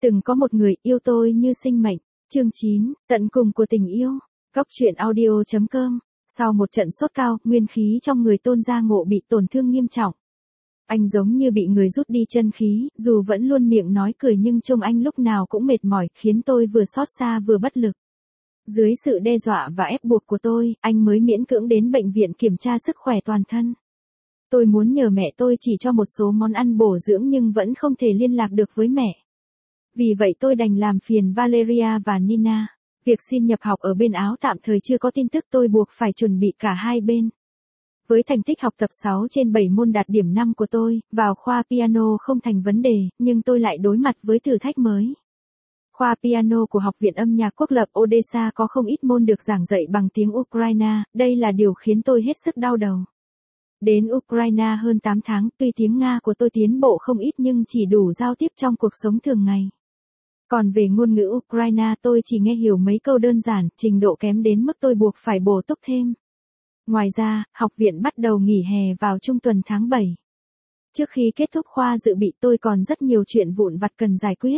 Từng có một người yêu tôi như sinh mệnh. Chương 9, tận cùng của tình yêu. Góc truyện audio.com. Sau một trận sốt cao, nguyên khí trong người Tôn Gia Ngộ bị tổn thương nghiêm trọng. Anh giống như bị người rút đi chân khí, dù vẫn luôn miệng nói cười nhưng trông anh lúc nào cũng mệt mỏi, khiến tôi vừa xót xa vừa bất lực. Dưới sự đe dọa và ép buộc của tôi, anh mới miễn cưỡng đến bệnh viện kiểm tra sức khỏe toàn thân. Tôi muốn nhờ mẹ tôi chỉ cho một số món ăn bổ dưỡng nhưng vẫn không thể liên lạc được với mẹ. Vì vậy tôi đành làm phiền Valeria và Nina. Việc xin nhập học ở bên Áo tạm thời chưa có tin tức, tôi buộc phải chuẩn bị cả hai bên. Với thành tích học tập 6 trên 7 môn đạt điểm 5 của tôi, vào khoa piano không thành vấn đề, nhưng tôi lại đối mặt với thử thách mới. Khoa piano của Học viện Âm nhạc Quốc lập Odessa có không ít môn được giảng dạy bằng tiếng Ukraine, đây là điều khiến tôi hết sức đau đầu. Đến Ukraine hơn 8 tháng, tuy tiếng Nga của tôi tiến bộ không ít nhưng chỉ đủ giao tiếp trong cuộc sống thường ngày. Còn về ngôn ngữ Ukraine tôi chỉ nghe hiểu mấy câu đơn giản, trình độ kém đến mức tôi buộc phải bổ túc thêm. Ngoài ra, học viện bắt đầu nghỉ hè vào trung tuần tháng 7. Trước khi kết thúc khoa dự bị tôi còn rất nhiều chuyện vụn vặt cần giải quyết.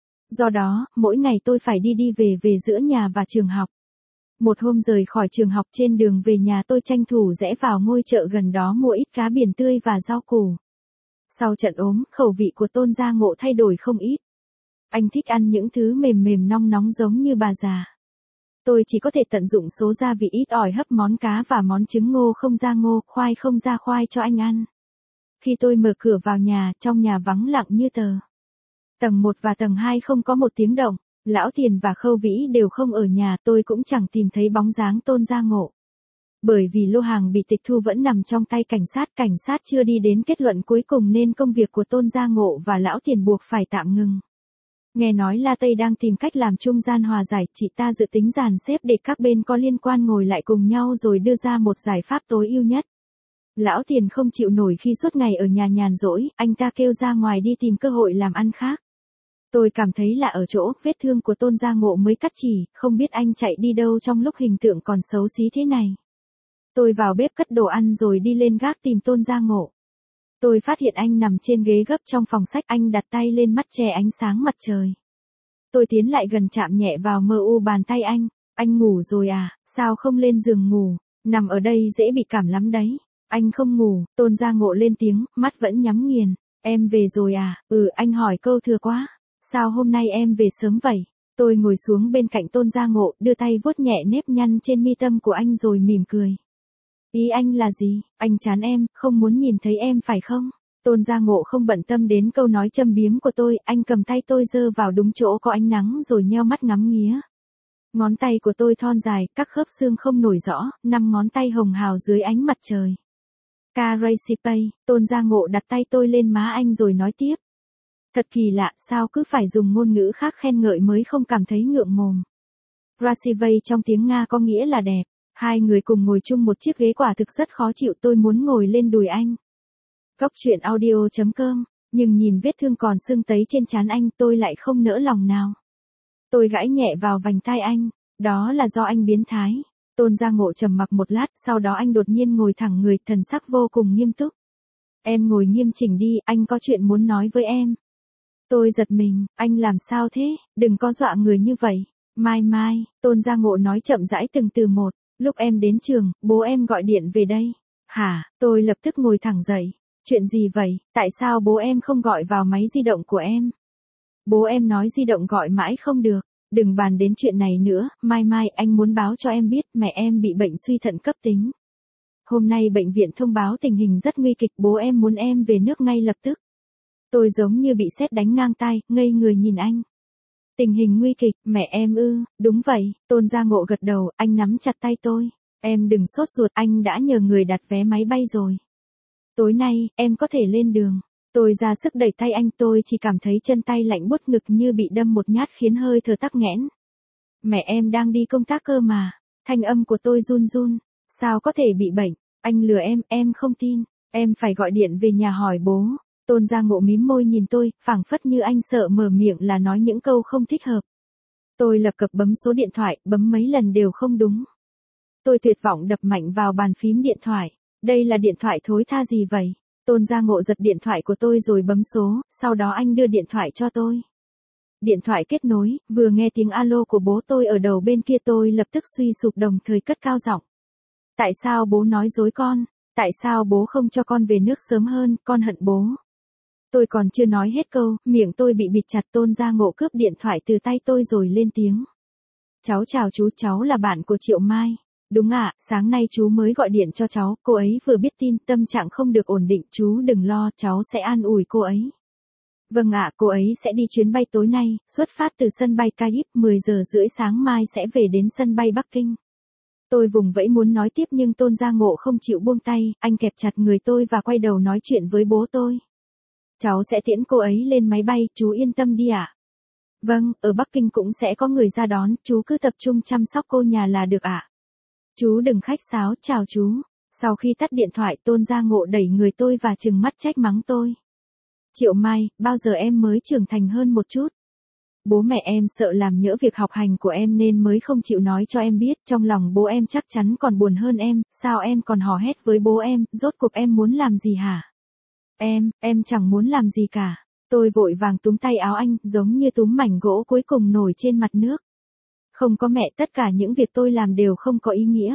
Do đó, mỗi ngày tôi phải đi về giữa nhà và trường học. Một hôm rời khỏi trường học, trên đường về nhà tôi tranh thủ rẽ vào ngôi chợ gần đó mua ít cá biển tươi và rau củ. Sau trận ốm, khẩu vị của Tôn Gia Ngộ thay đổi không ít. Anh thích ăn những thứ mềm mềm nong nóng giống như bà già. Tôi chỉ có thể tận dụng số gia vị ít ỏi hấp món cá và món trứng ngô không ra ngô, khoai không ra khoai cho anh ăn. Khi tôi mở cửa vào nhà, trong nhà vắng lặng như tờ. Tầng 1 và tầng 2 không có một tiếng động. Lão Tiền và Khâu Vĩ đều không ở nhà, tôi cũng chẳng tìm thấy bóng dáng Tôn Gia Ngộ. Bởi vì lô hàng bị tịch thu vẫn nằm trong tay cảnh sát chưa đi đến kết luận cuối cùng nên công việc của Tôn Gia Ngộ và Lão Tiền buộc phải tạm ngừng. Nghe nói La Tây đang tìm cách làm trung gian hòa giải, chị ta dự tính dàn xếp để các bên có liên quan ngồi lại cùng nhau rồi đưa ra một giải pháp tối ưu nhất. Lão Tiền không chịu nổi khi suốt ngày ở nhà nhàn rỗi, anh ta kêu ra ngoài đi tìm cơ hội làm ăn khác. Tôi cảm thấy lạ ở chỗ, vết thương của Tôn Gia Ngộ mới cắt chỉ, không biết anh chạy đi đâu trong lúc hình tượng còn xấu xí thế này. Tôi vào bếp cất đồ ăn rồi đi lên gác tìm Tôn Gia Ngộ. Tôi phát hiện anh nằm trên ghế gấp trong phòng sách, anh đặt tay lên mắt che ánh sáng mặt trời. Tôi tiến lại gần chạm nhẹ vào mờ u bàn tay anh ngủ rồi à, sao không lên giường ngủ, nằm ở đây dễ bị cảm lắm đấy. Anh không ngủ, Tôn Gia Ngộ lên tiếng, mắt vẫn nhắm nghiền. Em về rồi à, anh hỏi câu thừa quá. Sao hôm nay em về sớm vậy? Tôi ngồi xuống bên cạnh Tôn Gia Ngộ, đưa tay vuốt nhẹ nếp nhăn trên mi tâm của anh rồi mỉm cười. Ý anh là gì? Anh chán em, không muốn nhìn thấy em phải không? Tôn Gia Ngộ không bận tâm đến câu nói châm biếm của tôi, anh cầm tay tôi giơ vào đúng chỗ có ánh nắng rồi nheo mắt ngắm nghía. Ngón tay của tôi thon dài, các khớp xương không nổi rõ, 5 ngón tay hồng hào dưới ánh mặt trời. Karasipay, Tôn Gia Ngộ đặt tay tôi lên má anh rồi nói tiếp. Thật kỳ lạ, sao cứ phải dùng ngôn ngữ khác khen ngợi mới không cảm thấy ngượng mồm. Krasivay trong tiếng Nga có nghĩa là đẹp. Hai người cùng ngồi chung một chiếc ghế quả thực rất khó chịu, tôi muốn ngồi lên đùi anh. Góc truyện audio.com, nhưng nhìn vết thương còn sưng tấy trên trán anh tôi lại không nỡ lòng nào. Tôi gãi nhẹ vào vành tai anh, đó là do anh biến thái. Tôn Gia Ngộ trầm mặc một lát, sau đó anh đột nhiên ngồi thẳng người, thần sắc vô cùng nghiêm túc. Em ngồi nghiêm chỉnh đi, anh có chuyện muốn nói với em. Tôi giật mình, anh làm sao thế, đừng có dọa người như vậy. Mai, Tôn Gia Ngộ nói chậm rãi từng từ một, lúc em đến trường, bố em gọi điện về đây. Hả, tôi lập tức ngồi thẳng dậy. Chuyện gì vậy, tại sao bố em không gọi vào máy di động của em? Bố em nói di động gọi mãi không được, đừng bàn đến chuyện này nữa, mai anh muốn báo cho em biết mẹ em bị bệnh suy thận cấp tính. Hôm nay bệnh viện thông báo tình hình rất nguy kịch, bố em muốn em về nước ngay lập tức. Tôi giống như bị sét đánh ngang tai, ngây người nhìn anh. Tình hình nguy kịch, mẹ em ư, đúng vậy, Tôn Gia Ngộ gật đầu, anh nắm chặt tay tôi. Em đừng sốt ruột, anh đã nhờ người đặt vé máy bay rồi. Tối nay, em có thể lên đường. Tôi ra sức đẩy tay anh, tôi chỉ cảm thấy chân tay lạnh buốt, ngực như bị đâm một nhát khiến hơi thở tắc nghẽn. Mẹ em đang đi công tác cơ mà. Thanh âm của tôi run run. Sao có thể bị bệnh? Anh lừa em không tin. Em phải gọi điện về nhà hỏi bố. Tôn Gia Ngộ mím môi nhìn tôi, phảng phất như anh sợ mở miệng là nói những câu không thích hợp. Tôi lập cập bấm số điện thoại, bấm mấy lần đều không đúng. Tôi tuyệt vọng đập mạnh vào bàn phím điện thoại. Đây là điện thoại thối tha gì vậy? Tôn Gia Ngộ giật điện thoại của tôi rồi bấm số, sau đó anh đưa điện thoại cho tôi. Điện thoại kết nối, vừa nghe tiếng alo của bố tôi ở đầu bên kia tôi lập tức suy sụp đồng thời cất cao giọng. Tại sao bố nói dối con? Tại sao bố không cho con về nước sớm hơn, con hận bố. Tôi còn chưa nói hết câu, miệng tôi bị bịt chặt. Tôn Gia Ngộ cướp điện thoại từ tay tôi rồi lên tiếng. Cháu chào chú, cháu là bạn của Triệu Mai. Đúng ạ, sáng nay chú mới gọi điện cho cháu, cô ấy vừa biết tin tâm trạng không được ổn định, chú đừng lo, cháu sẽ an ủi cô ấy. Vâng ạ, cô ấy sẽ đi chuyến bay tối nay, xuất phát từ sân bay Caip, 10 giờ rưỡi sáng mai sẽ về đến sân bay Bắc Kinh. Tôi vùng vẫy muốn nói tiếp nhưng Tôn Gia Ngộ không chịu buông tay, anh kẹp chặt người tôi và quay đầu nói chuyện với bố tôi. Cháu sẽ tiễn cô ấy lên máy bay, chú yên tâm đi ạ. Vâng, ở Bắc Kinh cũng sẽ có người ra đón, chú cứ tập trung chăm sóc cô nhà là được ạ. Chú đừng khách sáo, chào chú. Sau khi tắt điện thoại, Tôn Gia Ngộ đẩy người tôi và trừng mắt trách mắng tôi. Triệu Mai, bao giờ em mới trưởng thành hơn một chút? Bố mẹ em sợ làm nhỡ việc học hành của em nên mới không chịu nói cho em biết, trong lòng bố em chắc chắn còn buồn hơn em, sao em còn hò hét với bố em, rốt cuộc em muốn làm gì hả? Em chẳng muốn làm gì cả. Tôi vội vàng túm tay áo anh, giống như túm mảnh gỗ cuối cùng nổi trên mặt nước. Không có mẹ, tất cả những việc tôi làm đều không có ý nghĩa.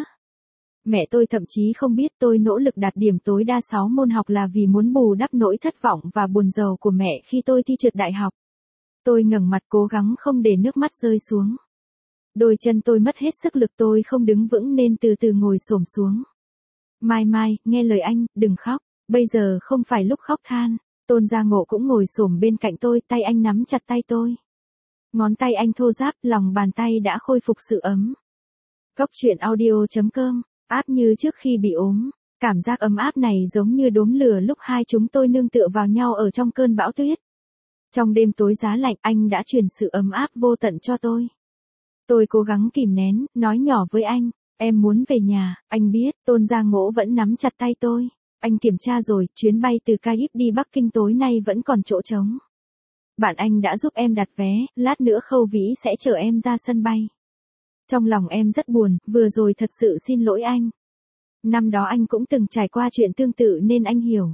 Mẹ tôi thậm chí không biết tôi nỗ lực đạt điểm tối đa 6 môn học là vì muốn bù đắp nỗi thất vọng và buồn rầu của mẹ khi tôi thi trượt đại học. Tôi ngẩng mặt cố gắng không để nước mắt rơi xuống. Đôi chân tôi mất hết sức lực, tôi không đứng vững nên từ từ ngồi xổm xuống. Mai, nghe lời anh, đừng khóc, bây giờ không phải lúc khóc than. Tôn Gia Ngộ cũng ngồi xổm bên cạnh tôi, tay anh nắm chặt tay tôi. Ngón tay anh thô ráp, lòng bàn tay đã khôi phục sự ấm. Cốc truyện audio.com, áp như trước khi bị ốm. Cảm giác ấm áp này giống như đốm lửa lúc hai chúng tôi nương tựa vào nhau ở trong cơn bão tuyết. Trong đêm tối giá lạnh, anh đã truyền sự ấm áp vô tận cho tôi. Tôi cố gắng kìm nén, nói nhỏ với anh, em muốn về nhà. Anh biết, Tôn Gia Ngộ vẫn nắm chặt tay tôi. Anh kiểm tra rồi, chuyến bay từ Caip đi Bắc Kinh tối nay vẫn còn chỗ trống. Bạn anh đã giúp em đặt vé, lát nữa Khâu Vĩ sẽ chở em ra sân bay. Trong lòng em rất buồn, vừa rồi thật sự xin lỗi anh. Năm đó anh cũng từng trải qua chuyện tương tự nên anh hiểu.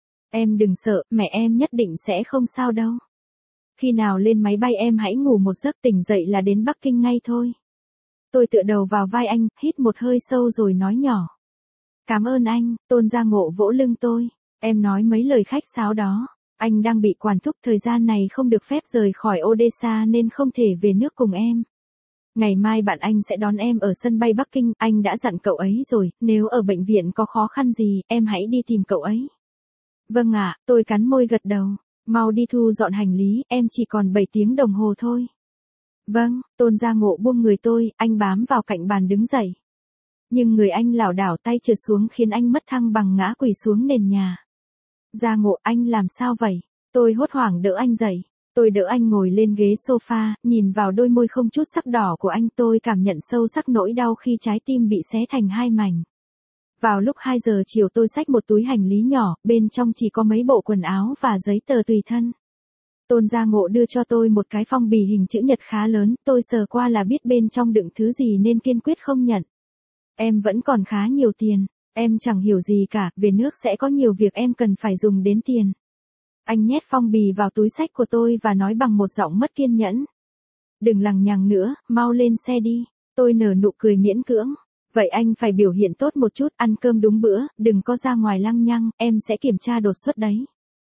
Em đừng sợ, mẹ em nhất định sẽ không sao đâu. Khi nào lên máy bay em hãy ngủ một giấc, tỉnh dậy là đến Bắc Kinh ngay thôi. Tôi tựa đầu vào vai anh, hít một hơi sâu rồi nói nhỏ. Cảm ơn anh. Tôn Gia Ngộ vỗ lưng tôi. Em nói mấy lời khách sáo đó. Anh đang bị quản thúc, thời gian này không được phép rời khỏi Odessa nên không thể về nước cùng em. Ngày mai bạn anh sẽ đón em ở sân bay Bắc Kinh, anh đã dặn cậu ấy rồi, nếu ở bệnh viện có khó khăn gì, em hãy đi tìm cậu ấy. Vâng ạ, tôi cắn môi gật đầu. Mau đi thu dọn hành lý, em chỉ còn 7 tiếng đồng hồ thôi. Vâng, Tôn Gia Ngộ buông người tôi, anh bám vào cạnh bàn đứng dậy. Nhưng người anh lảo đảo, tay trượt xuống khiến anh mất thăng bằng ngã quỳ xuống nền nhà. Gia Ngộ, anh làm sao vậy? Tôi hốt hoảng đỡ anh dậy. Tôi đỡ anh ngồi lên ghế sofa, nhìn vào đôi môi không chút sắc đỏ của anh, tôi cảm nhận sâu sắc nỗi đau khi trái tim bị xé thành hai mảnh. Vào lúc 2 giờ chiều tôi xách một túi hành lý nhỏ, bên trong chỉ có mấy bộ quần áo và giấy tờ tùy thân. Tôn Gia Ngộ đưa cho tôi một cái phong bì hình chữ nhật khá lớn, tôi sờ qua là biết bên trong đựng thứ gì nên kiên quyết không nhận. Em vẫn còn khá nhiều tiền, em chẳng hiểu gì cả, về nước sẽ có nhiều việc em cần phải dùng đến tiền. Anh nhét phong bì vào túi xách của tôi và nói bằng một giọng mất kiên nhẫn. Đừng lằng nhằng nữa, mau lên xe đi. Tôi nở nụ cười miễn cưỡng. Vậy anh phải biểu hiện tốt một chút, ăn cơm đúng bữa, đừng có ra ngoài lăng nhăng, em sẽ kiểm tra đột xuất đấy.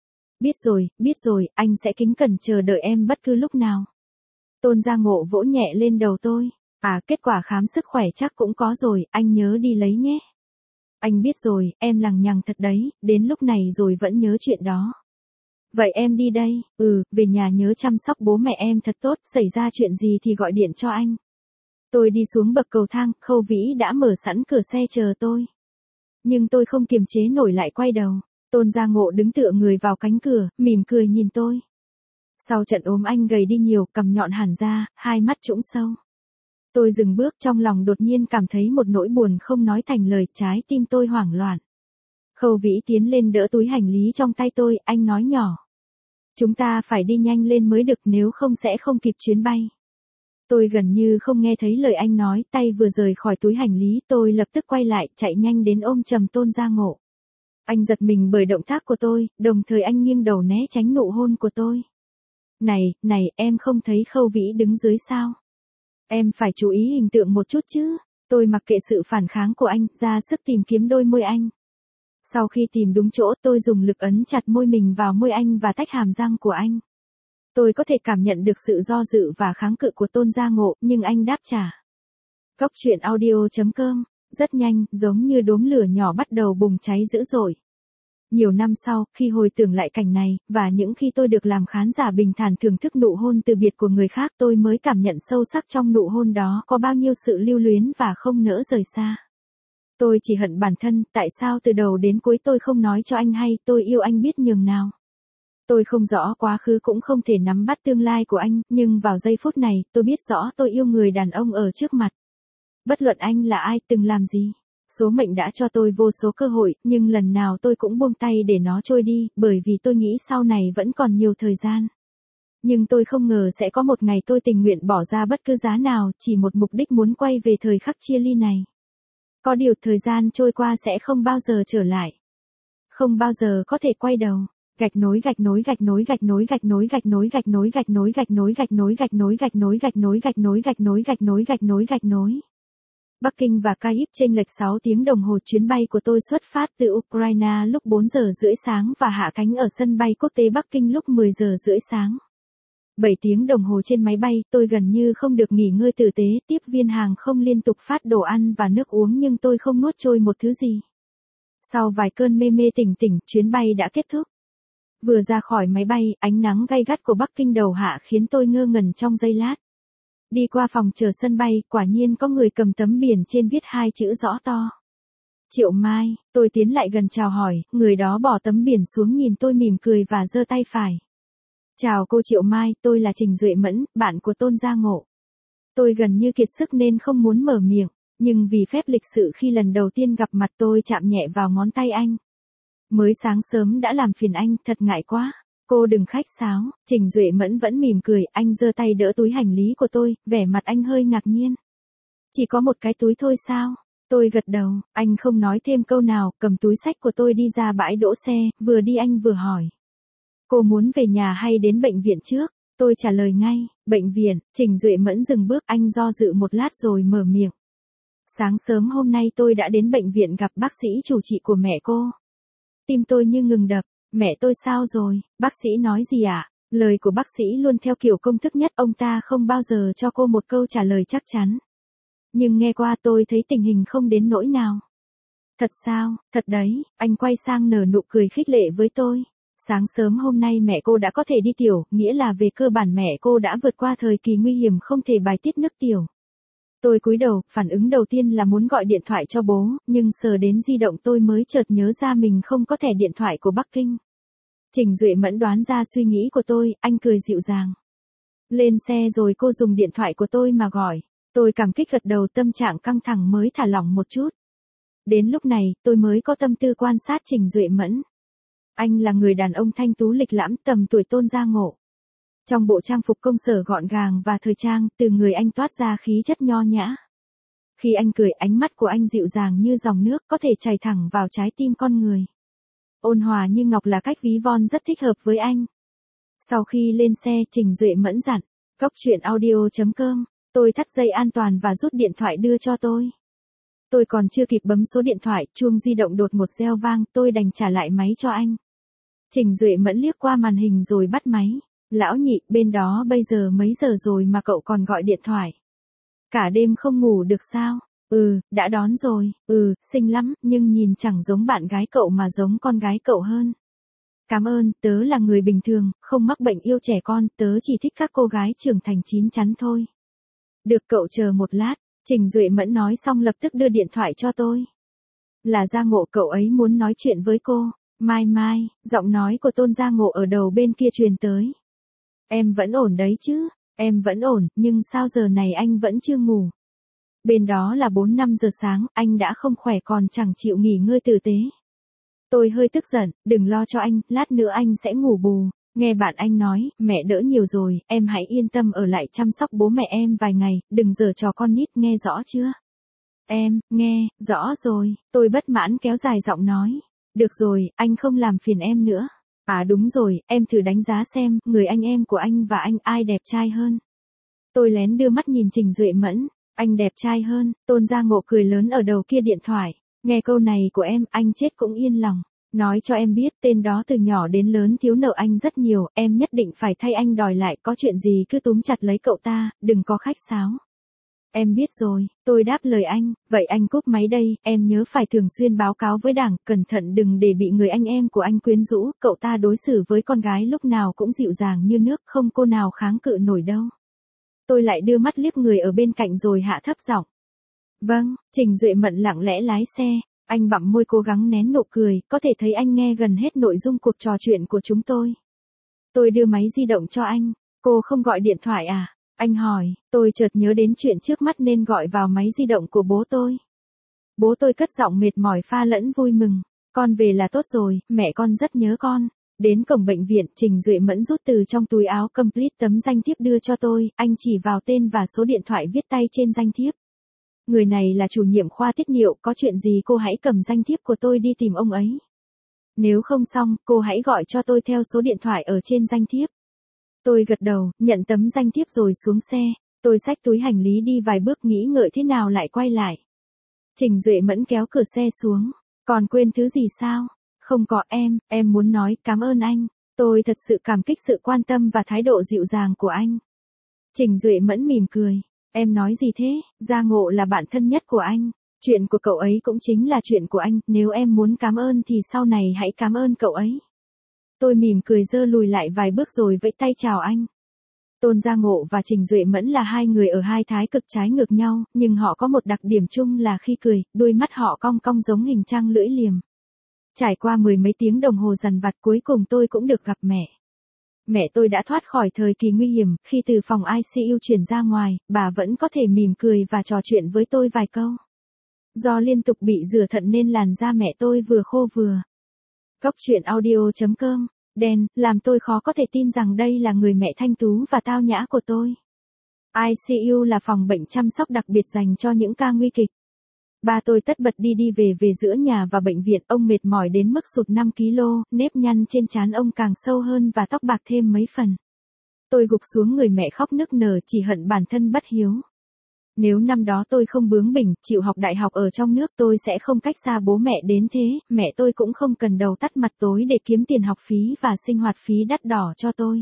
Biết rồi, anh sẽ kính cẩn chờ đợi em bất cứ lúc nào. Tôn Gia Ngộ vỗ nhẹ lên đầu tôi. À, kết quả khám sức khỏe chắc cũng có rồi, anh nhớ đi lấy nhé. Anh biết rồi, em lằng nhằng thật đấy, đến lúc này rồi vẫn nhớ chuyện đó. Vậy em đi đây, về nhà nhớ chăm sóc bố mẹ em thật tốt, xảy ra chuyện gì thì gọi điện cho anh. Tôi đi xuống bậc cầu thang, Khâu Vĩ đã mở sẵn cửa xe chờ tôi. Nhưng tôi không kiềm chế nổi lại quay đầu. Tôn Gia Ngộ đứng tựa người vào cánh cửa, mỉm cười nhìn tôi. Sau trận ốm anh gầy đi nhiều, cằm nhọn hẳn ra, hai mắt trũng sâu. Tôi dừng bước, trong lòng đột nhiên cảm thấy một nỗi buồn không nói thành lời, trái tim tôi hoảng loạn. Khâu Vĩ tiến lên đỡ túi hành lý trong tay tôi, anh nói nhỏ. Chúng ta phải đi nhanh lên mới được, nếu không sẽ không kịp chuyến bay. Tôi gần như không nghe thấy lời anh nói, tay vừa rời khỏi túi hành lý, tôi lập tức quay lại, chạy nhanh đến ôm chầm Tôn Gia Ngộ. Anh giật mình bởi động tác của tôi, đồng thời anh nghiêng đầu né tránh nụ hôn của tôi. Này, em không thấy Khâu Vĩ đứng dưới sao? Em phải chú ý hình tượng một chút chứ. Tôi mặc kệ sự phản kháng của anh, ra sức tìm kiếm đôi môi anh. Sau khi tìm đúng chỗ, tôi dùng lực ấn chặt môi mình vào môi anh và tách hàm răng của anh. Tôi có thể cảm nhận được sự do dự và kháng cự của Tôn Gia Ngộ, nhưng anh đáp trả. Góc truyện audio.com. Rất nhanh, giống như đốm lửa nhỏ bắt đầu bùng cháy dữ dội. Nhiều năm sau, khi hồi tưởng lại cảnh này, và những khi tôi được làm khán giả bình thản thưởng thức nụ hôn từ biệt của người khác, tôi mới cảm nhận sâu sắc trong nụ hôn đó có bao nhiêu sự lưu luyến và không nỡ rời xa. Tôi chỉ hận bản thân, tại sao từ đầu đến cuối tôi không nói cho anh hay tôi yêu anh biết nhường nào. Tôi không rõ quá khứ cũng không thể nắm bắt tương lai của anh, nhưng vào giây phút này, tôi biết rõ tôi yêu người đàn ông ở trước mặt. Bất luận anh là ai, từng làm gì. Số mệnh đã cho tôi vô số cơ hội, nhưng lần nào tôi cũng buông tay để nó trôi đi, bởi vì tôi nghĩ sau này vẫn còn nhiều thời gian. Nhưng tôi không ngờ sẽ có một ngày tôi tình nguyện bỏ ra bất cứ giá nào, chỉ một mục đích muốn quay về thời khắc chia ly này. Có điều thời gian trôi qua sẽ không bao giờ trở lại. Không bao giờ có thể quay đầu. Gạch nối gạch nối gạch nối gạch nối gạch nối gạch nối gạch nối gạch nối gạch nối gạch nối gạch nối gạch nối gạch nối gạch nối gạch nối gạch nối gạch nối gạch nối. Bắc Kinh và Kyiv chênh lệch 6 tiếng đồng hồ. Chuyến bay của tôi xuất phát từ Ukraine lúc 4 giờ rưỡi sáng và hạ cánh ở sân bay quốc tế Bắc Kinh lúc 10 giờ rưỡi sáng. 7 tiếng đồng hồ trên máy bay, tôi gần như không được nghỉ ngơi tử tế, tiếp viên hàng không liên tục phát đồ ăn và nước uống nhưng tôi không nuốt trôi một thứ gì. Sau vài cơn mê mê tỉnh tỉnh, chuyến bay đã kết thúc. Vừa ra khỏi máy bay, ánh nắng gay gắt của Bắc Kinh đầu hạ khiến tôi ngơ ngẩn trong giây lát. Đi qua phòng chờ sân bay, quả nhiên có người cầm tấm biển trên viết 2 chữ rõ to. Triệu Mai, tôi tiến lại gần chào hỏi, người đó bỏ tấm biển xuống nhìn tôi mỉm cười và giơ tay phải. Chào cô Triệu Mai, tôi là Trình Duệ Mẫn, bạn của Tôn Gia Ngộ. Tôi gần như kiệt sức nên không muốn mở miệng, nhưng vì phép lịch sự khi lần đầu tiên gặp mặt tôi chạm nhẹ vào ngón tay anh. Mới sáng sớm đã làm phiền anh, thật ngại quá. Cô đừng khách sáo. Trình Duệ Mẫn vẫn mỉm cười, anh giơ tay đỡ túi hành lý của tôi, vẻ mặt anh hơi ngạc nhiên. Chỉ có một cái túi thôi sao? Tôi gật đầu, anh không nói thêm câu nào, cầm túi xách của tôi đi ra bãi đỗ xe, vừa đi anh vừa hỏi. Cô muốn về nhà hay đến bệnh viện trước? Tôi trả lời ngay, bệnh viện. Trình Duệ Mẫn dừng bước, anh do dự một lát rồi mở miệng. Sáng sớm hôm nay tôi đã đến bệnh viện gặp bác sĩ chủ trị của mẹ cô. Tim tôi như ngừng đập. Mẹ tôi sao rồi? Bác sĩ nói gì ạ? Lời của bác sĩ luôn theo kiểu công thức nhất, ông ta không bao giờ cho cô một câu trả lời chắc chắn. Nhưng nghe qua tôi thấy tình hình không đến nỗi nào. Thật sao? Thật đấy, anh quay sang nở nụ cười khích lệ với tôi. Sáng sớm hôm nay mẹ cô đã có thể đi tiểu, nghĩa là về cơ bản mẹ cô đã vượt qua thời kỳ nguy hiểm không thể bài tiết nước tiểu. Tôi cúi đầu, phản ứng đầu tiên là muốn gọi điện thoại cho bố, nhưng sờ đến di động tôi mới chợt nhớ ra mình không có thẻ điện thoại của Bắc Kinh. Trình Duệ Mẫn đoán ra suy nghĩ của tôi, anh cười dịu dàng. Lên xe rồi cô dùng điện thoại của tôi mà gọi. Tôi cảm kích gật đầu, tâm trạng căng thẳng mới thả lỏng một chút. Đến lúc này, tôi mới có tâm tư quan sát Trình Duệ Mẫn. Anh là người đàn ông thanh tú lịch lãm tầm tuổi Tôn Gia Ngộ. Trong bộ trang phục công sở gọn gàng và thời trang, từ người anh toát ra khí chất nho nhã. Khi anh cười, ánh mắt của anh dịu dàng như dòng nước, có thể chảy thẳng vào trái tim con người. Ôn hòa như ngọc là cách ví von rất thích hợp với anh. Sau khi lên xe, Trình Duệ Mẫn dặn, góc truyện audio.com, tôi thắt dây an toàn và rút điện thoại đưa cho tôi. Tôi còn chưa kịp bấm số điện thoại, chuông di động đột ngột reo vang, tôi đành trả lại máy cho anh. Trình Duệ Mẫn liếc qua màn hình rồi bắt máy. Lão nhị, bên đó bây giờ mấy giờ rồi mà cậu còn gọi điện thoại? Cả đêm không ngủ được sao? Đã đón rồi. Xinh lắm, nhưng nhìn chẳng giống bạn gái cậu mà giống con gái cậu hơn. Cảm ơn, tớ là người bình thường, không mắc bệnh yêu trẻ con, tớ chỉ thích các cô gái trưởng thành chín chắn thôi. Được, cậu chờ một lát. Trình Duệ Mẫn nói xong lập tức đưa điện thoại cho tôi. Là Gia Ngộ, cậu ấy muốn nói chuyện với cô. Mai, giọng nói của Tôn Gia Ngộ ở đầu bên kia truyền tới. Em vẫn ổn đấy chứ? Em vẫn ổn, nhưng sao giờ này anh vẫn chưa ngủ? Bên đó là 4-5 giờ sáng, anh đã không khỏe còn chẳng chịu nghỉ ngơi tử tế. Tôi hơi tức giận, đừng lo cho anh, lát nữa anh sẽ ngủ bù. Nghe bạn anh nói, mẹ đỡ nhiều rồi, em hãy yên tâm ở lại chăm sóc bố mẹ em vài ngày, đừng giở trò con nít, nghe rõ chưa? Em, nghe, rõ rồi, tôi bất mãn kéo dài giọng nói. Được rồi, anh không làm phiền em nữa. À đúng rồi, em thử đánh giá xem, người anh em của anh và anh ai đẹp trai hơn. Tôi lén đưa mắt nhìn Trình Duệ Mẫn, anh đẹp trai hơn, Tôn Gia Ngộ cười lớn ở đầu kia điện thoại. Nghe câu này của em, anh chết cũng yên lòng. Nói cho em biết, tên đó từ nhỏ đến lớn thiếu nợ anh rất nhiều, em nhất định phải thay anh đòi lại, có chuyện gì cứ túm chặt lấy cậu ta, đừng có khách sáo. Em biết rồi, tôi đáp lời anh, vậy anh cúp máy đây, em nhớ phải thường xuyên báo cáo với đảng, cẩn thận đừng để bị người anh em của anh quyến rũ, cậu ta đối xử với con gái lúc nào cũng dịu dàng như nước, không cô nào kháng cự nổi đâu. Tôi lại đưa mắt liếc người ở bên cạnh rồi hạ thấp giọng. Vâng, Trình Duệ Mẫn lặng lẽ lái xe, anh bặm môi cố gắng nén nụ cười, có thể thấy anh nghe gần hết nội dung cuộc trò chuyện của chúng tôi. Tôi đưa máy di động cho anh, cô không gọi điện thoại à? Anh hỏi, tôi chợt nhớ đến chuyện trước mắt nên gọi vào máy di động của bố tôi. Bố tôi cất giọng mệt mỏi pha lẫn vui mừng, con về là tốt rồi, mẹ con rất nhớ con. Đến cổng bệnh viện, Trình Duệ Mẫn rút từ trong túi áo complete tấm danh thiếp đưa cho tôi, anh chỉ vào tên và số điện thoại viết tay trên danh thiếp. Người này là chủ nhiệm khoa tiết niệu, có chuyện gì cô hãy cầm danh thiếp của tôi đi tìm ông ấy. Nếu không xong, cô hãy gọi cho tôi theo số điện thoại ở trên danh thiếp. Tôi gật đầu, nhận tấm danh thiếp rồi xuống xe, tôi xách túi hành lý đi vài bước nghĩ ngợi thế nào lại quay lại. Trình Duệ Mẫn kéo cửa xe xuống, còn quên thứ gì sao? Không có em muốn nói cảm ơn anh, tôi thật sự cảm kích sự quan tâm và thái độ dịu dàng của anh. Trình Duệ Mẫn mỉm cười, em nói gì thế, Gia Ngộ là bạn thân nhất của anh, chuyện của cậu ấy cũng chính là chuyện của anh, nếu em muốn cảm ơn thì sau này hãy cảm ơn cậu ấy. Tôi mỉm cười giơ lùi lại vài bước rồi vẫy tay chào anh. Tôn Gia Ngộ và Trình Duệ Mẫn là hai người ở hai thái cực trái ngược nhau, nhưng họ có một đặc điểm chung là khi cười, đôi mắt họ cong cong giống hình trăng lưỡi liềm. Trải qua mười mấy tiếng đồng hồ dằn vặt cuối cùng tôi cũng được gặp mẹ. Mẹ tôi đã thoát khỏi thời kỳ nguy hiểm, khi từ phòng ICU chuyển ra ngoài, bà vẫn có thể mỉm cười và trò chuyện với tôi vài câu. Do liên tục bị rửa thận nên làn da mẹ tôi vừa khô vừa. Góc truyện audio.com, đen, làm tôi khó có thể tin rằng đây là người mẹ thanh tú và tao nhã của tôi. ICU là phòng bệnh chăm sóc đặc biệt dành cho những ca nguy kịch. Ba tôi tất bật đi về giữa nhà và bệnh viện, ông mệt mỏi đến mức sụt 5 kg, nếp nhăn trên trán ông càng sâu hơn và tóc bạc thêm mấy phần. Tôi gục xuống người mẹ khóc nức nở chỉ hận bản thân bất hiếu. Nếu năm đó tôi không bướng bỉnh, chịu học đại học ở trong nước tôi sẽ không cách xa bố mẹ đến thế, mẹ tôi cũng không cần đầu tắt mặt tối để kiếm tiền học phí và sinh hoạt phí đắt đỏ cho tôi.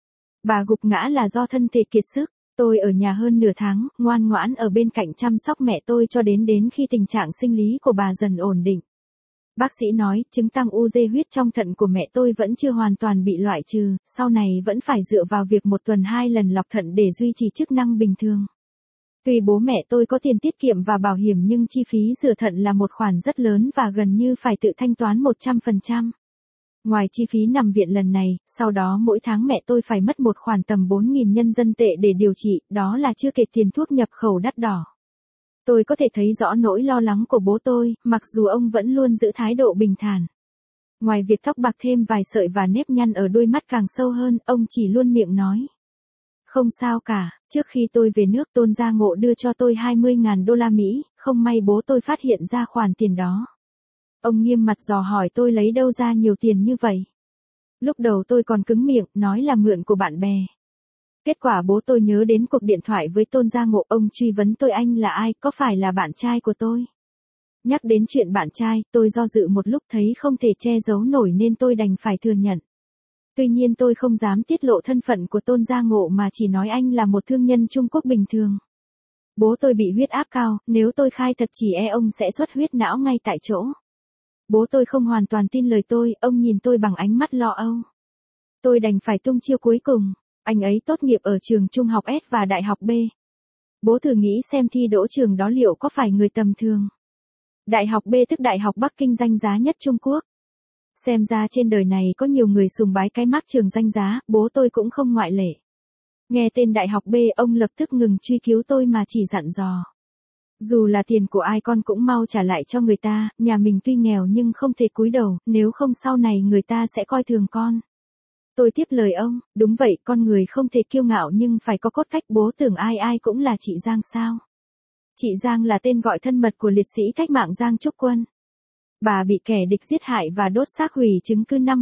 Bà gục ngã là do thân thể kiệt sức. Tôi ở nhà hơn nửa tháng, ngoan ngoãn ở bên cạnh chăm sóc mẹ tôi cho đến khi tình trạng sinh lý của bà dần ổn định. Bác sĩ nói, chứng tăng UZ huyết trong thận của mẹ tôi vẫn chưa hoàn toàn bị loại trừ, sau này vẫn phải dựa vào việc một tuần 2 lần lọc thận để duy trì chức năng bình thường. Tuy bố mẹ tôi có tiền tiết kiệm và bảo hiểm nhưng chi phí rửa thận là một khoản rất lớn và gần như phải tự thanh toán 100%. Ngoài chi phí nằm viện lần này, sau đó mỗi tháng mẹ tôi phải mất một khoản tầm 4.000 nhân dân tệ để điều trị, đó là chưa kể tiền thuốc nhập khẩu đắt đỏ. Tôi có thể thấy rõ nỗi lo lắng của bố tôi, mặc dù ông vẫn luôn giữ thái độ bình thản. Ngoài việc tóc bạc thêm vài sợi và nếp nhăn ở đôi mắt càng sâu hơn, ông chỉ luôn miệng nói. Không sao cả, trước khi tôi về nước Tôn Gia Ngộ đưa cho tôi 20.000 đô la Mỹ, không may bố tôi phát hiện ra khoản tiền đó. Ông nghiêm mặt dò hỏi tôi lấy đâu ra nhiều tiền như vậy. Lúc đầu tôi còn cứng miệng, nói là mượn của bạn bè. Kết quả bố tôi nhớ đến cuộc điện thoại với Tôn Gia Ngộ, ông truy vấn tôi anh là ai, có phải là bạn trai của tôi. Nhắc đến chuyện bạn trai, tôi do dự một lúc thấy không thể che giấu nổi nên tôi đành phải thừa nhận. Tuy nhiên tôi không dám tiết lộ thân phận của Tôn Gia Ngộ mà chỉ nói anh là một thương nhân Trung Quốc bình thường. Bố tôi bị huyết áp cao, nếu tôi khai thật chỉ ông sẽ xuất huyết não ngay tại chỗ. Bố tôi không hoàn toàn tin lời tôi, ông nhìn tôi bằng ánh mắt lo âu. Tôi đành phải tung chiêu cuối cùng, anh ấy tốt nghiệp ở trường trung học S và đại học B. Bố thử nghĩ xem thi đỗ trường đó liệu có phải người tầm thường. Đại học B tức Đại học Bắc Kinh danh giá nhất Trung Quốc. Xem ra trên đời này có nhiều người sùng bái cái mác trường danh giá, bố tôi cũng không ngoại lệ. Nghe tên Đại học B ông lập tức ngừng truy cứu tôi mà chỉ dặn dò. Dù là tiền của ai con cũng mau trả lại cho người ta, nhà mình tuy nghèo nhưng không thể cúi đầu, nếu không sau này người ta sẽ coi thường con. Tôi tiếp lời ông, đúng vậy, con người không thể kiêu ngạo nhưng phải có cốt cách, bố tưởng ai cũng là chị Giang sao. Chị Giang là tên gọi thân mật của liệt sĩ cách mạng Giang Trúc Quân. Bà bị kẻ địch giết hại và đốt xác hủy chứng cứ năm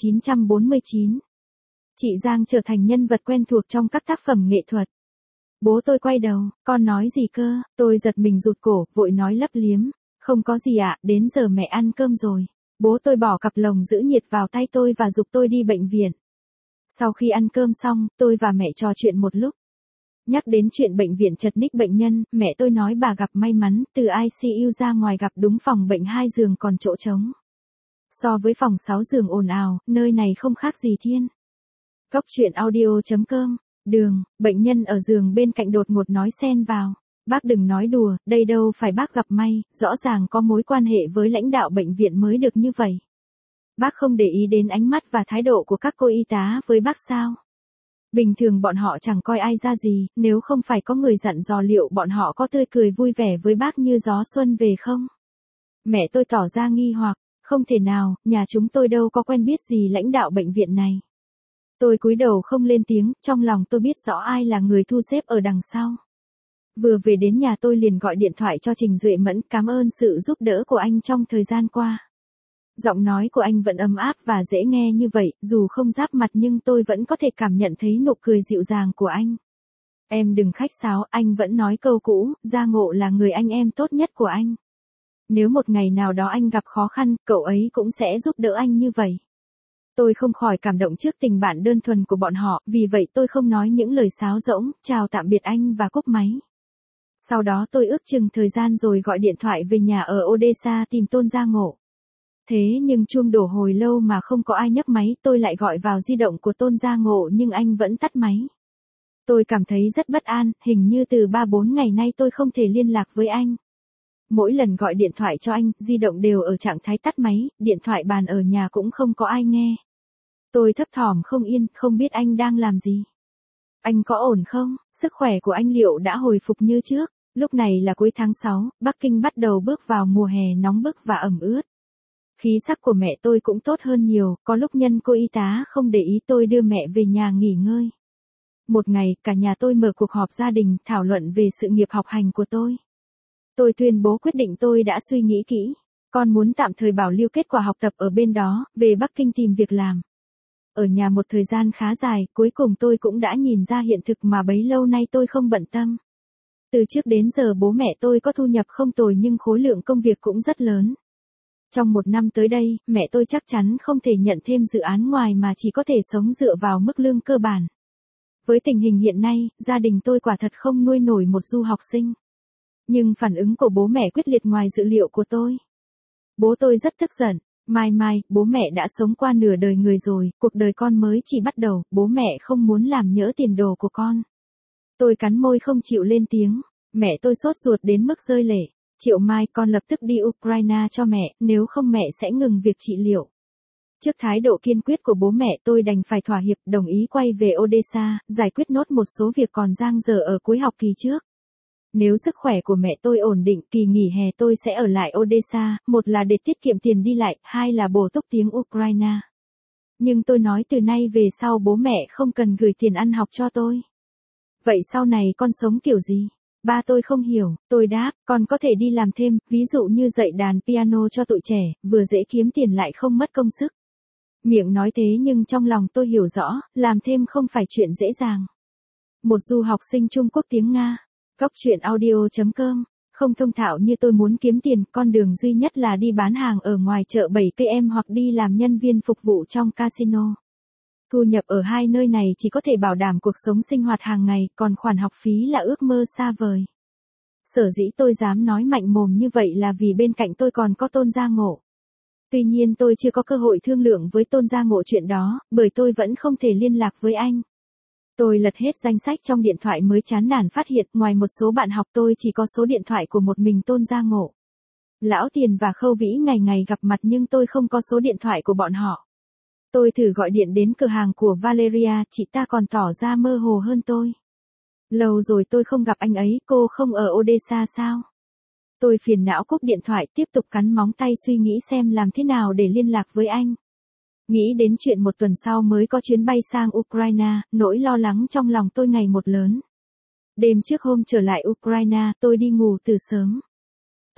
1949. Chị Giang trở thành nhân vật quen thuộc trong các tác phẩm nghệ thuật. Bố tôi quay đầu, con nói gì cơ, tôi giật mình rụt cổ, vội nói lấp liếm. Không có gì ạ, đến giờ mẹ ăn cơm rồi. Bố tôi bỏ cặp lồng giữ nhiệt vào tay tôi và giục tôi đi bệnh viện. Sau khi ăn cơm xong, tôi và mẹ trò chuyện một lúc. Nhắc đến chuyện bệnh viện chật ních bệnh nhân, mẹ tôi nói bà gặp may mắn, từ ICU ra ngoài gặp đúng phòng bệnh 2 giường còn chỗ trống. So với phòng 6 giường ồn ào, nơi này không khác gì thiên. Góc truyện audio.com, Đường, bệnh nhân ở giường bên cạnh đột ngột nói xen vào. Bác đừng nói đùa, đây đâu phải bác gặp may, rõ ràng có mối quan hệ với lãnh đạo bệnh viện mới được như vậy. Bác không để ý đến ánh mắt và thái độ của các cô y tá với bác sao? Bình thường bọn họ chẳng coi ai ra gì, nếu không phải có người dặn dò liệu bọn họ có tươi cười vui vẻ với bác như gió xuân về không? Mẹ tôi tỏ ra nghi hoặc, không thể nào, nhà chúng tôi đâu có quen biết gì lãnh đạo bệnh viện này. Tôi cúi đầu không lên tiếng, trong lòng tôi biết rõ ai là người thu xếp ở đằng sau. Vừa về đến nhà tôi liền gọi điện thoại cho Trình Duệ Mẫn, cảm ơn sự giúp đỡ của anh trong thời gian qua. Giọng nói của anh vẫn ấm áp và dễ nghe như vậy, dù không giáp mặt nhưng tôi vẫn có thể cảm nhận thấy nụ cười dịu dàng của anh. Em đừng khách sáo, anh vẫn nói câu cũ, Gia Ngộ là người anh em tốt nhất của anh. Nếu một ngày nào đó anh gặp khó khăn, cậu ấy cũng sẽ giúp đỡ anh như vậy. Tôi không khỏi cảm động trước tình bạn đơn thuần của bọn họ, vì vậy tôi không nói những lời sáo rỗng, chào tạm biệt anh và cúp máy. Sau đó tôi ước chừng thời gian rồi gọi điện thoại về nhà ở Odessa tìm Tôn Gia Ngộ. Thế nhưng chuông đổ hồi lâu mà không có ai nhấc máy, tôi lại gọi vào di động của Tôn Gia Ngộ nhưng anh vẫn tắt máy. Tôi cảm thấy rất bất an, hình như từ 3-4 ngày nay tôi không thể liên lạc với anh. Mỗi lần gọi điện thoại cho anh, di động đều ở trạng thái tắt máy, điện thoại bàn ở nhà cũng không có ai nghe. Tôi thấp thỏm không yên, không biết anh đang làm gì. Anh có ổn không? Sức khỏe của anh liệu đã hồi phục như trước? Lúc này là cuối tháng 6, Bắc Kinh bắt đầu bước vào mùa hè nóng bức và ẩm ướt. Khí sắc của mẹ tôi cũng tốt hơn nhiều, có lúc nhân cô y tá không để ý tôi đưa mẹ về nhà nghỉ ngơi. Một ngày, cả nhà tôi mở cuộc họp gia đình, thảo luận về sự nghiệp học hành của tôi. Tôi tuyên bố quyết định tôi đã suy nghĩ kỹ. Con muốn tạm thời bảo lưu kết quả học tập ở bên đó, về Bắc Kinh tìm việc làm. Ở nhà một thời gian khá dài, cuối cùng tôi cũng đã nhìn ra hiện thực mà bấy lâu nay tôi không bận tâm. Từ trước đến giờ bố mẹ tôi có thu nhập không tồi nhưng khối lượng công việc cũng rất lớn. Trong một năm tới đây, mẹ tôi chắc chắn không thể nhận thêm dự án ngoài mà chỉ có thể sống dựa vào mức lương cơ bản. Với tình hình hiện nay, gia đình tôi quả thật không nuôi nổi một du học sinh. Nhưng phản ứng của bố mẹ quyết liệt ngoài dự liệu của tôi. Bố tôi rất tức giận. Mai, bố mẹ đã sống qua nửa đời người rồi, cuộc đời con mới chỉ bắt đầu, bố mẹ không muốn làm nhỡ tiền đồ của con. Tôi cắn môi không chịu lên tiếng, mẹ tôi sốt ruột đến mức rơi lệ. Triệu Mai, con lập tức đi Ukraine cho mẹ, nếu không mẹ sẽ ngừng việc trị liệu. Trước thái độ kiên quyết của bố mẹ tôi đành phải thỏa hiệp, đồng ý quay về Odessa, giải quyết nốt một số việc còn dang dở ở cuối học kỳ trước. Nếu sức khỏe của mẹ tôi ổn định, kỳ nghỉ hè tôi sẽ ở lại Odessa, một là để tiết kiệm tiền đi lại, hai là bổ túc tiếng Ukraine. Nhưng tôi nói từ nay về sau bố mẹ không cần gửi tiền ăn học cho tôi. Vậy sau này con sống kiểu gì? Ba tôi không hiểu, tôi đáp, con có thể đi làm thêm, ví dụ như dạy đàn piano cho tụi trẻ, vừa dễ kiếm tiền lại không mất công sức. Miệng nói thế nhưng trong lòng tôi hiểu rõ, làm thêm không phải chuyện dễ dàng. Một du học sinh Trung Quốc tiếng Nga. Góc truyện audio.com, không thông thạo như tôi muốn kiếm tiền, con đường duy nhất là đi bán hàng ở ngoài chợ 7 cây em hoặc đi làm nhân viên phục vụ trong casino. Thu nhập ở hai nơi này chỉ có thể bảo đảm cuộc sống sinh hoạt hàng ngày, còn khoản học phí là ước mơ xa vời. Sở dĩ tôi dám nói mạnh mồm như vậy là vì bên cạnh tôi còn có Tôn Gia Ngộ. Tuy nhiên tôi chưa có cơ hội thương lượng với Tôn Gia Ngộ chuyện đó, bởi tôi vẫn không thể liên lạc với anh. Tôi lật hết danh sách trong điện thoại mới chán nản phát hiện ngoài một số bạn học tôi chỉ có số điện thoại của một mình Tôn Gia Ngộ. Lão Tiền và Khâu Vĩ ngày ngày gặp mặt nhưng tôi không có số điện thoại của bọn họ. Tôi thử gọi điện đến cửa hàng của Valeria, chị ta còn tỏ ra mơ hồ hơn tôi. Lâu rồi tôi không gặp anh ấy, cô không ở Odessa sao? Tôi phiền não cúp điện thoại, tiếp tục cắn móng tay suy nghĩ xem làm thế nào để liên lạc với anh. Nghĩ đến chuyện một tuần sau mới có chuyến bay sang Ukraine, nỗi lo lắng trong lòng tôi ngày một lớn. Đêm trước hôm trở lại Ukraine, tôi đi ngủ từ sớm.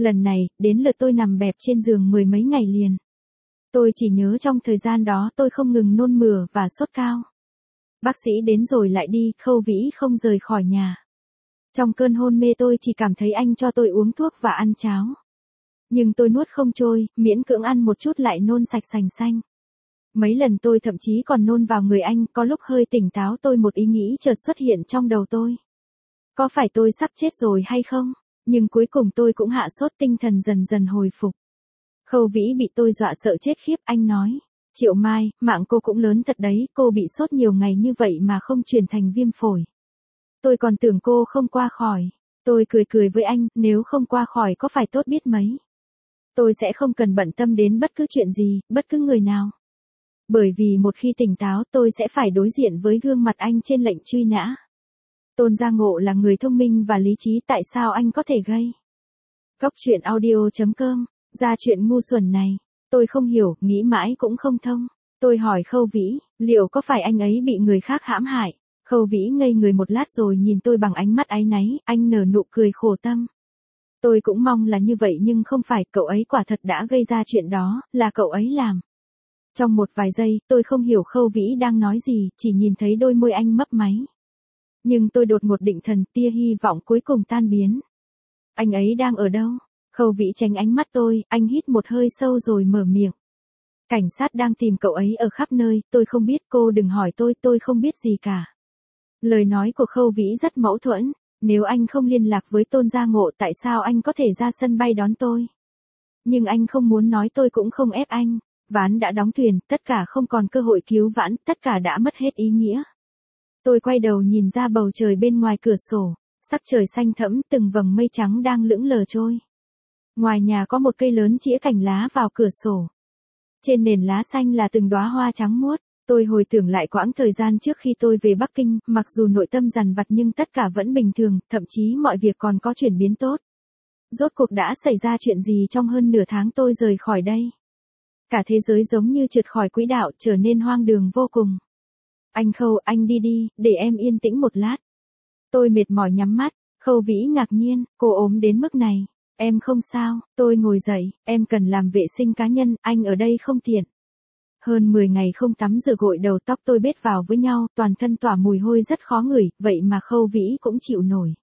Lần này, đến lượt tôi nằm bẹp trên giường mười mấy ngày liền. Tôi chỉ nhớ trong thời gian đó tôi không ngừng nôn mửa và sốt cao. Bác sĩ đến rồi lại đi, Khâu Vĩ không rời khỏi nhà. Trong cơn hôn mê tôi chỉ cảm thấy anh cho tôi uống thuốc và ăn cháo. Nhưng tôi nuốt không trôi, miễn cưỡng ăn một chút lại nôn sạch sành xanh. Mấy lần tôi thậm chí còn nôn vào người anh, có lúc hơi tỉnh táo tôi một ý nghĩ chợt xuất hiện trong đầu tôi. Có phải tôi sắp chết rồi hay không? Nhưng cuối cùng tôi cũng hạ sốt, tinh thần dần dần hồi phục. Khâu Vĩ bị tôi dọa sợ chết khiếp, anh nói. Triệu Mai, mạng cô cũng lớn thật đấy, cô bị sốt nhiều ngày như vậy mà không chuyển thành viêm phổi. Tôi còn tưởng cô không qua khỏi. Tôi cười cười với anh, nếu không qua khỏi có phải tốt biết mấy. Tôi sẽ không cần bận tâm đến bất cứ chuyện gì, bất cứ người nào. Bởi vì một khi tỉnh táo tôi sẽ phải đối diện với gương mặt anh trên lệnh truy nã. Tôn Gia Ngộ là người thông minh và lý trí, tại sao anh có thể gây? Góc truyện audio.com, ra chuyện ngu xuẩn này. Tôi không hiểu, nghĩ mãi cũng không thông. Tôi hỏi Khâu Vĩ, liệu có phải anh ấy bị người khác hãm hại? Khâu Vĩ ngây người một lát rồi nhìn tôi bằng ánh mắt áy náy, anh nở nụ cười khổ tâm. Tôi cũng mong là như vậy nhưng không phải, cậu ấy quả thật đã gây ra chuyện đó, là cậu ấy làm. Trong một vài giây, tôi không hiểu Khâu Vĩ đang nói gì, chỉ nhìn thấy đôi môi anh mấp máy. Nhưng tôi đột ngột định thần, tia hy vọng cuối cùng tan biến. Anh ấy đang ở đâu? Khâu Vĩ tránh ánh mắt tôi, anh hít một hơi sâu rồi mở miệng. Cảnh sát đang tìm cậu ấy ở khắp nơi, tôi không biết, cô đừng hỏi tôi không biết gì cả. Lời nói của Khâu Vĩ rất mâu thuẫn, nếu anh không liên lạc với Tôn Gia Ngộ tại sao anh có thể ra sân bay đón tôi? Nhưng anh không muốn nói tôi cũng không ép anh, ván đã đóng thuyền, tất cả không còn cơ hội cứu vãn, tất cả đã mất hết ý nghĩa. Tôi quay đầu nhìn ra bầu trời bên ngoài cửa sổ, sắc trời xanh thẫm, từng vầng mây trắng đang lững lờ trôi. Ngoài nhà có một cây lớn chĩa cành lá vào cửa sổ. Trên nền lá xanh là từng đóa hoa trắng muốt. Tôi hồi tưởng lại quãng thời gian trước khi tôi về Bắc Kinh, mặc dù nội tâm dằn vặt nhưng tất cả vẫn bình thường, thậm chí mọi việc còn có chuyển biến tốt. Rốt cuộc đã xảy ra chuyện gì trong hơn nửa tháng tôi rời khỏi đây? Cả thế giới giống như trượt khỏi quỹ đạo, trở nên hoang đường vô cùng. Anh Khâu, anh đi đi, để em yên tĩnh một lát. Tôi mệt mỏi nhắm mắt, Khâu Vĩ ngạc nhiên, cô ốm đến mức này. Em không sao, tôi ngồi dậy, em cần làm vệ sinh cá nhân, anh ở đây không tiện. Hơn 10 ngày không tắm rửa gội đầu, tóc tôi bết vào với nhau, toàn thân tỏa mùi hôi rất khó ngửi, vậy mà Khâu Vĩ cũng chịu nổi.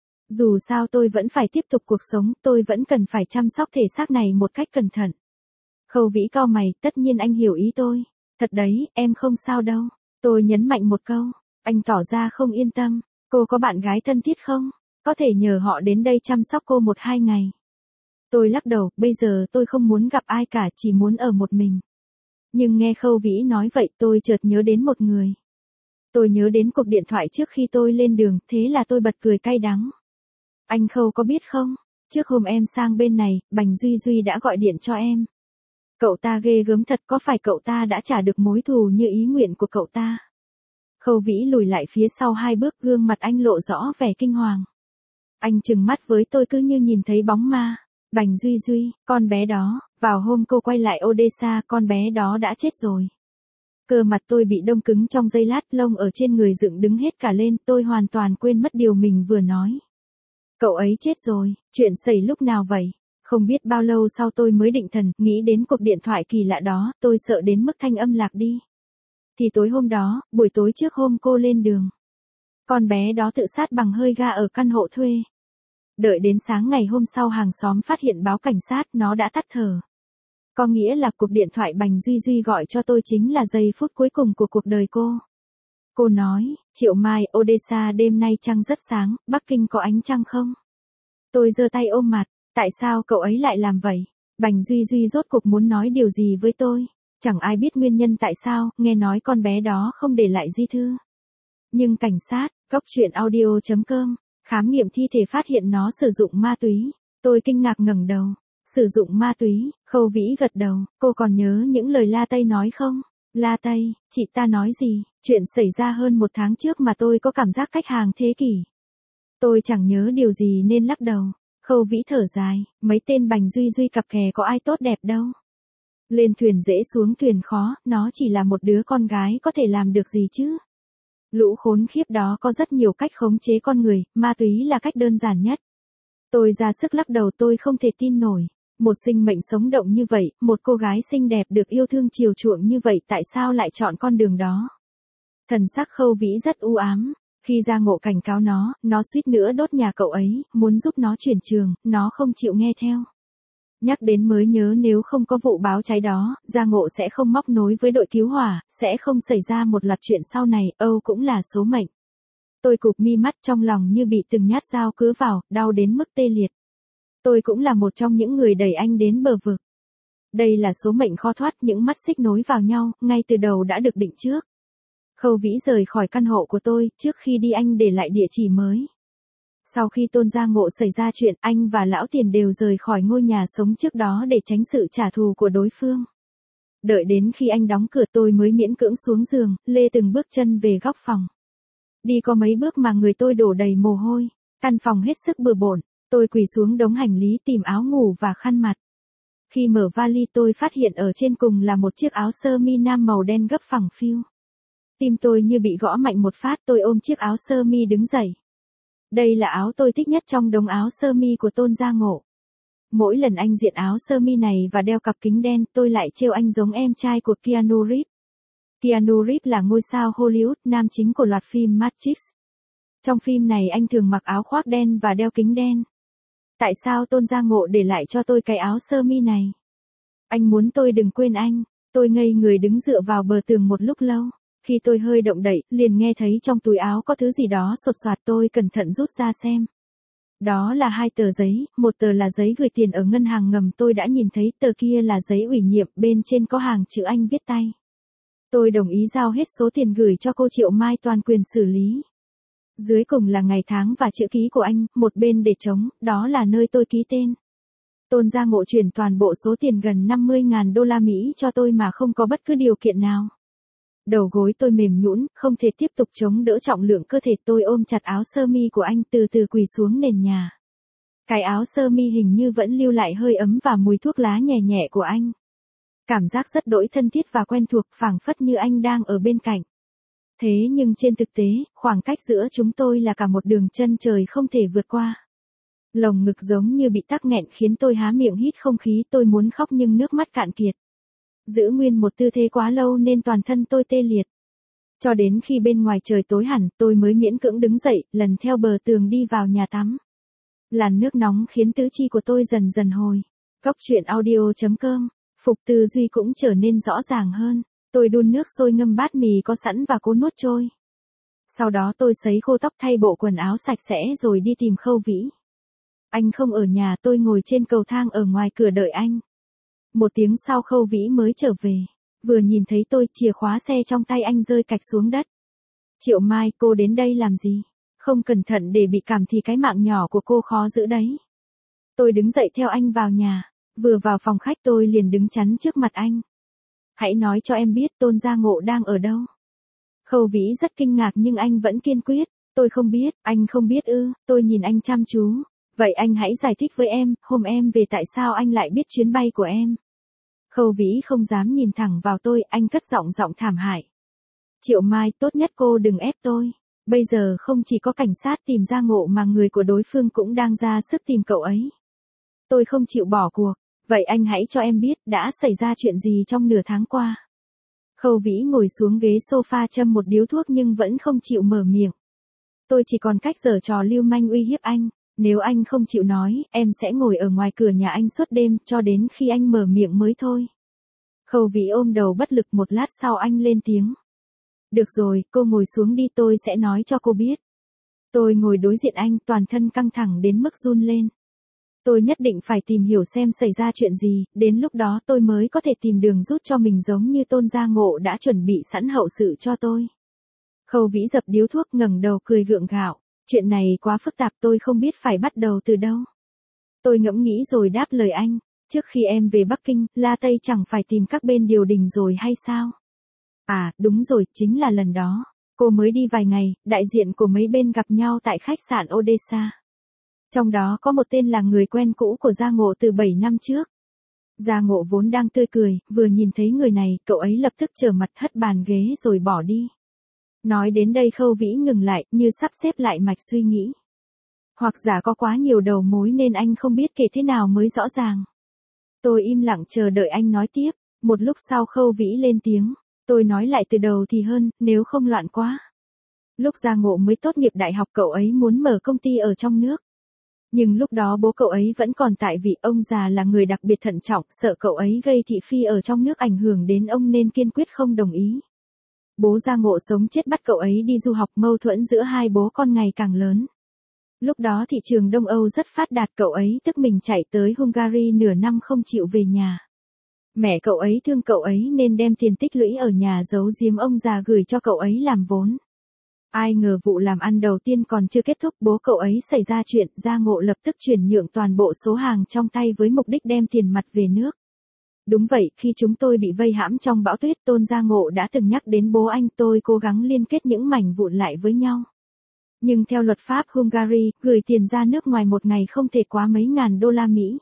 Dù sao tôi vẫn phải tiếp tục cuộc sống, tôi vẫn cần phải chăm sóc thể xác này một cách cẩn thận. Khâu Vĩ cau mày, tất nhiên anh hiểu ý tôi. Thật đấy, em không sao đâu. Tôi nhấn mạnh một câu. Anh tỏ ra không yên tâm. Cô có bạn gái thân thiết không? Có thể nhờ họ đến đây chăm sóc cô 1-2 ngày. Tôi lắc đầu, bây giờ tôi không muốn gặp ai cả, chỉ muốn ở một mình. Nhưng nghe Khâu Vĩ nói vậy tôi chợt nhớ đến một người. Tôi nhớ đến cuộc điện thoại trước khi tôi lên đường, thế là tôi bật cười cay đắng. Anh Khâu có biết không? Trước hôm em sang bên này, Bành Duy Duy đã gọi điện cho em. Cậu ta ghê gớm thật, có phải cậu ta đã trả được mối thù như ý nguyện của cậu ta? Khâu Vĩ lùi lại phía sau 2 bước, gương mặt anh lộ rõ vẻ kinh hoàng. Anh trừng mắt với tôi cứ như nhìn thấy bóng ma. Bành Duy Duy, con bé đó, vào hôm cô quay lại Odessa, con bé đó đã chết rồi. Cơ mặt tôi bị đông cứng trong giây lát, lông ở trên người dựng đứng hết cả lên, tôi hoàn toàn quên mất điều mình vừa nói. Cậu ấy chết rồi, chuyện xảy lúc nào vậy? Không biết bao lâu sau tôi mới định thần, nghĩ đến cuộc điện thoại kỳ lạ đó, tôi sợ đến mức thanh âm lạc đi. Thì tối hôm đó, buổi tối trước hôm cô lên đường. Con bé đó tự sát bằng hơi ga ở căn hộ thuê. Đợi đến sáng ngày hôm sau hàng xóm phát hiện báo cảnh sát, nó đã tắt thở. Có nghĩa là cuộc điện thoại Bành Duy Duy gọi cho tôi chính là giây phút cuối cùng của cuộc đời cô. Cô nói, Triệu Mai, Odessa đêm nay trăng rất sáng, Bắc Kinh có ánh trăng không? Tôi giơ tay ôm mặt, tại sao cậu ấy lại làm vậy? Bành Duy Duy rốt cuộc muốn nói điều gì với tôi? Chẳng ai biết nguyên nhân tại sao, nghe nói con bé đó không để lại di thư. Nhưng cảnh sát, góc truyện audio.com, khám nghiệm thi thể phát hiện nó sử dụng ma túy. Tôi kinh ngạc ngẩng đầu. Sử dụng ma túy, Khâu Vĩ gật đầu, cô còn nhớ những lời La Tây nói không? La Tây, chị ta nói gì? Chuyện xảy ra hơn 1 tháng trước mà tôi có cảm giác cách hàng thế kỷ. Tôi chẳng nhớ điều gì nên lắc đầu. Khâu Vĩ thở dài, mấy tên Bành Duy Duy cặp kè có ai tốt đẹp đâu. Lên thuyền dễ xuống thuyền khó, nó chỉ là một đứa con gái có thể làm được gì chứ? Lũ khốn khiếp đó có rất nhiều cách khống chế con người, ma túy là cách đơn giản nhất. Tôi ra sức lắc đầu, tôi không thể tin nổi. Một sinh mệnh sống động như vậy, một cô gái xinh đẹp được yêu thương chiều chuộng như vậy tại sao lại chọn con đường đó? Thần sắc Khâu Vĩ rất u ám. Khi Gia Ngộ cảnh cáo nó suýt nữa đốt nhà cậu ấy, muốn giúp nó chuyển trường, nó không chịu nghe theo. Nhắc đến mới nhớ nếu không có vụ báo cháy đó, Gia Ngộ sẽ không móc nối với đội cứu hỏa, sẽ không xảy ra một loạt chuyện sau này, cũng là số mệnh. Tôi cụp mi mắt, trong lòng như bị từng nhát dao cứa vào, đau đến mức tê liệt. Tôi cũng là một trong những người đẩy anh đến bờ vực. Đây là số mệnh khó thoát, những mắt xích nối vào nhau, ngay từ đầu đã được định trước. Khâu Vĩ rời khỏi căn hộ của tôi, trước khi đi anh để lại địa chỉ mới. Sau khi Tôn Gia Ngộ xảy ra chuyện, anh và Lão Tiền đều rời khỏi ngôi nhà sống trước đó để tránh sự trả thù của đối phương. Đợi đến khi anh đóng cửa tôi mới miễn cưỡng xuống giường, lê từng bước chân về góc phòng. Đi có mấy bước mà người tôi đổ đầy mồ hôi, căn phòng hết sức bừa bộn, tôi quỳ xuống đống hành lý tìm áo ngủ và khăn mặt. Khi mở vali tôi phát hiện ở trên cùng là một chiếc áo sơ mi nam màu đen gấp phẳng phiu. Tim tôi như bị gõ mạnh một phát, tôi ôm chiếc áo sơ mi đứng dậy. Đây là áo tôi thích nhất trong đống áo sơ mi của Tôn Gia Ngộ. Mỗi lần anh diện áo sơ mi này và đeo cặp kính đen, tôi lại trêu anh giống em trai của Keanu Reeves. Keanu Reeves là ngôi sao Hollywood, nam chính của loạt phim Matrix. Trong phim này anh thường mặc áo khoác đen và đeo kính đen. Tại sao Tôn Gia Ngộ để lại cho tôi cái áo sơ mi này? Anh muốn tôi đừng quên anh. Tôi ngây người đứng dựa vào bờ tường một lúc lâu. Khi tôi hơi động đậy, liền nghe thấy trong túi áo có thứ gì đó sột soạt, tôi cẩn thận rút ra xem. Đó là 2 tờ giấy, một tờ là giấy gửi tiền ở ngân hàng ngầm, tôi đã nhìn thấy, tờ kia là giấy ủy nhiệm, bên trên có hàng chữ Anh viết tay. Tôi đồng ý giao hết số tiền gửi cho cô Triệu Mai toàn quyền xử lý. Dưới cùng là ngày tháng và chữ ký của anh, một bên để trống, đó là nơi tôi ký tên. Tôn Gia Ngộ chuyển toàn bộ số tiền gần 50.000 đô la Mỹ cho tôi mà không có bất cứ điều kiện nào. Đầu gối tôi mềm nhũn, không thể tiếp tục chống đỡ trọng lượng cơ thể, tôi ôm chặt áo sơ mi của anh, từ từ quỳ xuống nền nhà. Cái áo sơ mi hình như vẫn lưu lại hơi ấm và mùi thuốc lá nhẹ nhẹ của anh. Cảm giác rất đỗi thân thiết và quen thuộc, phảng phất như anh đang ở bên cạnh. Thế nhưng trên thực tế, khoảng cách giữa chúng tôi là cả một đường chân trời không thể vượt qua. Lồng ngực giống như bị tắc nghẹn khiến tôi há miệng hít không khí, tôi muốn khóc nhưng nước mắt cạn kiệt. Giữ nguyên một tư thế quá lâu nên toàn thân tôi tê liệt. Cho đến khi bên ngoài trời tối hẳn, tôi mới miễn cưỡng đứng dậy, lần theo bờ tường đi vào nhà tắm. Làn nước nóng khiến tứ chi của tôi dần dần hồi. Góc truyện audio.com, Phục tư duy cũng trở nên rõ ràng hơn. Tôi đun nước sôi ngâm bát mì có sẵn và cố nuốt trôi. Sau đó tôi sấy khô tóc, thay bộ quần áo sạch sẽ rồi đi tìm Khâu Vĩ. Anh không ở nhà, tôi ngồi trên cầu thang ở ngoài cửa đợi anh. 1 tiếng sau Khâu Vĩ mới trở về. Vừa nhìn thấy tôi, chìa khóa xe trong tay anh rơi cạch xuống đất. Triệu Mai, cô đến đây làm gì? Không cẩn thận để bị cảm thì cái mạng nhỏ của cô khó giữ đấy. Tôi đứng dậy theo anh vào nhà. Vừa vào phòng khách tôi liền đứng chắn trước mặt anh. Hãy nói cho em biết Tôn Gia Ngộ đang ở đâu. Khâu Vĩ rất kinh ngạc nhưng anh vẫn kiên quyết. Tôi không biết, anh không biết ư? Tôi nhìn anh chăm chú. Vậy anh hãy giải thích với em, hôm em về tại sao anh lại biết chuyến bay của em. Khâu Vĩ không dám nhìn thẳng vào tôi, anh cất giọng thảm hại. Triệu Mai, tốt nhất cô đừng ép tôi. Bây giờ không chỉ có cảnh sát tìm Gia Ngộ mà người của đối phương cũng đang ra sức tìm cậu ấy. Tôi không chịu bỏ cuộc. Vậy anh hãy cho em biết đã xảy ra chuyện gì trong nửa tháng qua. Khâu Vĩ ngồi xuống ghế sofa châm một điếu thuốc nhưng vẫn không chịu mở miệng. Tôi chỉ còn cách giở trò lưu manh uy hiếp anh. Nếu anh không chịu nói, em sẽ ngồi ở ngoài cửa nhà anh suốt đêm, cho đến khi anh mở miệng mới thôi. Khâu Vĩ ôm đầu bất lực, một lát sau anh lên tiếng. Được rồi, cô ngồi xuống đi, tôi sẽ nói cho cô biết. Tôi ngồi đối diện anh, toàn thân căng thẳng đến mức run lên. Tôi nhất định phải tìm hiểu xem xảy ra chuyện gì, đến lúc đó tôi mới có thể tìm đường rút cho mình giống như Tôn Gia Ngộ đã chuẩn bị sẵn hậu sự cho tôi. Khâu Vĩ dập điếu thuốc, ngẩng đầu cười gượng gạo. Chuyện này quá phức tạp, tôi không biết phải bắt đầu từ đâu. Tôi ngẫm nghĩ rồi đáp lời anh. Trước khi em về Bắc Kinh, La Tây chẳng phải tìm các bên điều đình rồi hay sao? À, đúng rồi, chính là lần đó. Cô mới đi vài ngày, đại diện của mấy bên gặp nhau tại khách sạn Odessa. Trong đó có một tên là người quen cũ của Gia Ngộ từ 7 năm trước. Gia Ngộ vốn đang tươi cười, vừa nhìn thấy người này, cậu ấy lập tức trở mặt, hất bàn ghế rồi bỏ đi. Nói đến đây Khâu Vĩ ngừng lại, như sắp xếp lại mạch suy nghĩ. Hoặc giả có quá nhiều đầu mối nên anh không biết kể thế nào mới rõ ràng. Tôi im lặng chờ đợi anh nói tiếp, một lúc sau Khâu Vĩ lên tiếng, tôi nói lại từ đầu thì hơn, nếu không loạn quá. Lúc Gia Ngộ mới tốt nghiệp đại học cậu ấy muốn mở công ty ở trong nước. Nhưng lúc đó bố cậu ấy vẫn còn tại vị, ông già là người đặc biệt thận trọng, sợ cậu ấy gây thị phi ở trong nước ảnh hưởng đến ông nên kiên quyết không đồng ý. Bố Gia Ngộ sống chết bắt cậu ấy đi du học, mâu thuẫn giữa hai bố con ngày càng lớn. Lúc đó thị trường Đông Âu rất phát đạt, cậu ấy tức mình chạy tới Hungary nửa năm không chịu về nhà. Mẹ cậu ấy thương cậu ấy nên đem tiền tích lũy ở nhà giấu giếm ông già gửi cho cậu ấy làm vốn. Ai ngờ vụ làm ăn đầu tiên còn chưa kết thúc, bố cậu ấy xảy ra chuyện, Gia Ngộ lập tức chuyển nhượng toàn bộ số hàng trong tay với mục đích đem tiền mặt về nước. Đúng vậy, khi chúng tôi bị vây hãm trong bão tuyết, Tôn Gia Ngộ đã từng nhắc đến bố anh, tôi cố gắng liên kết những mảnh vụn lại với nhau. Nhưng theo luật pháp Hungary, gửi tiền ra nước ngoài một ngày không thể quá mấy ngàn đô la Mỹ.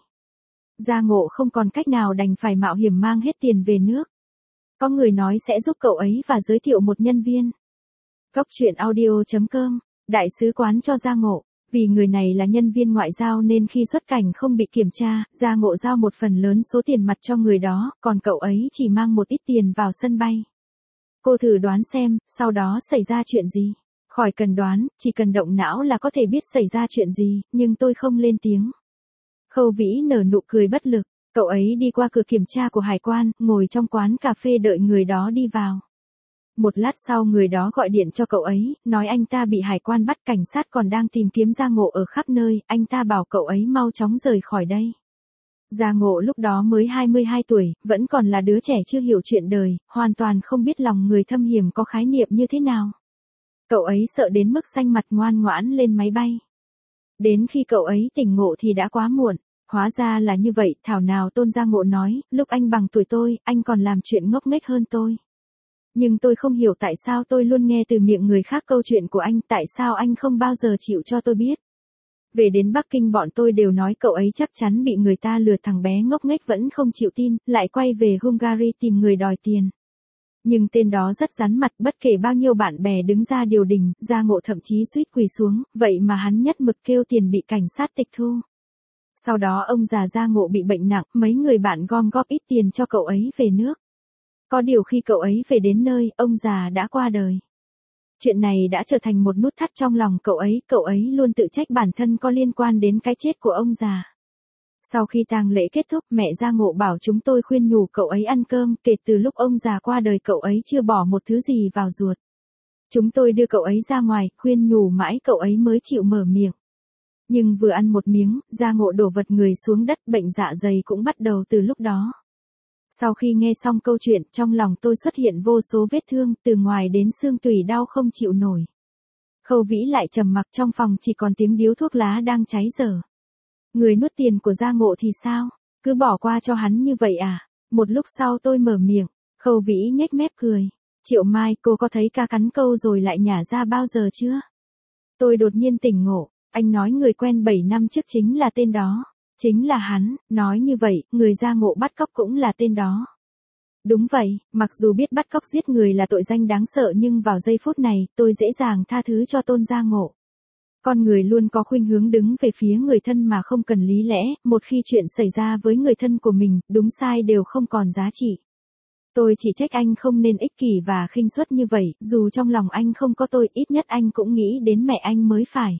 Gia Ngộ không còn cách nào đành phải mạo hiểm mang hết tiền về nước. Có người nói sẽ giúp cậu ấy và giới thiệu một nhân viên. Góc truyện audio.com, đại sứ quán cho Gia Ngộ. Vì người này là nhân viên ngoại giao nên khi xuất cảnh không bị kiểm tra, Gia Ngộ giao một phần lớn số tiền mặt cho người đó, còn cậu ấy chỉ mang một ít tiền vào sân bay. Cô thử đoán xem, sau đó xảy ra chuyện gì? Khỏi cần đoán, chỉ cần động não là có thể biết xảy ra chuyện gì, nhưng tôi không lên tiếng. Khâu Vĩ nở nụ cười bất lực, cậu ấy đi qua cửa kiểm tra của hải quan, ngồi trong quán cà phê đợi người đó đi vào. Một lát sau người đó gọi điện cho cậu ấy, nói anh ta bị hải quan bắt, cảnh sát còn đang tìm kiếm Gia Ngộ ở khắp nơi, anh ta bảo cậu ấy mau chóng rời khỏi đây. Gia Ngộ lúc đó mới 22 tuổi, vẫn còn là đứa trẻ chưa hiểu chuyện đời, hoàn toàn không biết lòng người thâm hiểm có khái niệm như thế nào. Cậu ấy sợ đến mức xanh mặt, ngoan ngoãn lên máy bay. Đến khi cậu ấy tỉnh ngộ thì đã quá muộn. Hóa ra là như vậy, thảo nào Tôn Gia Ngộ nói, lúc anh bằng tuổi tôi, anh còn làm chuyện ngốc nghếch hơn tôi. Nhưng tôi không hiểu tại sao tôi luôn nghe từ miệng người khác câu chuyện của anh, tại sao anh không bao giờ chịu cho tôi biết. Về đến Bắc Kinh bọn tôi đều nói cậu ấy chắc chắn bị người ta lừa, thằng bé ngốc nghếch vẫn không chịu tin, lại quay về Hungary tìm người đòi tiền. Nhưng tên đó rất rắn mặt, bất kể bao nhiêu bạn bè đứng ra điều đình, Gia Ngộ thậm chí suýt quỳ xuống, vậy mà hắn nhất mực kêu tiền bị cảnh sát tịch thu. Sau đó ông già Gia Ngộ bị bệnh nặng, mấy người bạn gom góp ít tiền cho cậu ấy về nước. Có điều khi cậu ấy về đến nơi, ông già đã qua đời. Chuyện này đã trở thành một nút thắt trong lòng cậu ấy luôn tự trách bản thân có liên quan đến cái chết của ông già. Sau khi tang lễ kết thúc, mẹ Gia Ngộ bảo chúng tôi khuyên nhủ cậu ấy ăn cơm, kể từ lúc ông già qua đời cậu ấy chưa bỏ một thứ gì vào ruột. Chúng tôi đưa cậu ấy ra ngoài, khuyên nhủ mãi cậu ấy mới chịu mở miệng. Nhưng vừa ăn một miếng, Gia Ngộ đổ vật người xuống đất, bệnh dạ dày cũng bắt đầu từ lúc đó. Sau khi nghe xong câu chuyện, trong lòng tôi xuất hiện vô số vết thương, từ ngoài đến xương tủy đau không chịu nổi. Khâu Vĩ lại trầm mặc, trong phòng chỉ còn tiếng điếu thuốc lá đang cháy dở. Người nuốt tiền của Gia Ngộ thì sao? Cứ bỏ qua cho hắn như vậy à? Một lúc sau tôi mở miệng, Khâu Vĩ nhếch mép cười. Triệu Mai, cô có thấy ca cắn câu rồi lại nhả ra bao giờ chưa? Tôi đột nhiên tỉnh ngộ, anh nói người quen 7 năm trước chính là tên đó. Chính là hắn, nói như vậy, người Gia Ngộ bắt cóc cũng là tên đó. Đúng vậy, mặc dù biết bắt cóc giết người là tội danh đáng sợ nhưng vào giây phút này, tôi dễ dàng tha thứ cho Tôn Gia Ngộ. Con người luôn có khuynh hướng đứng về phía người thân mà không cần lý lẽ, một khi chuyện xảy ra với người thân của mình, đúng sai đều không còn giá trị. Tôi chỉ trách anh không nên ích kỷ và khinh suất như vậy, dù trong lòng anh không có tôi, ít nhất anh cũng nghĩ đến mẹ anh mới phải.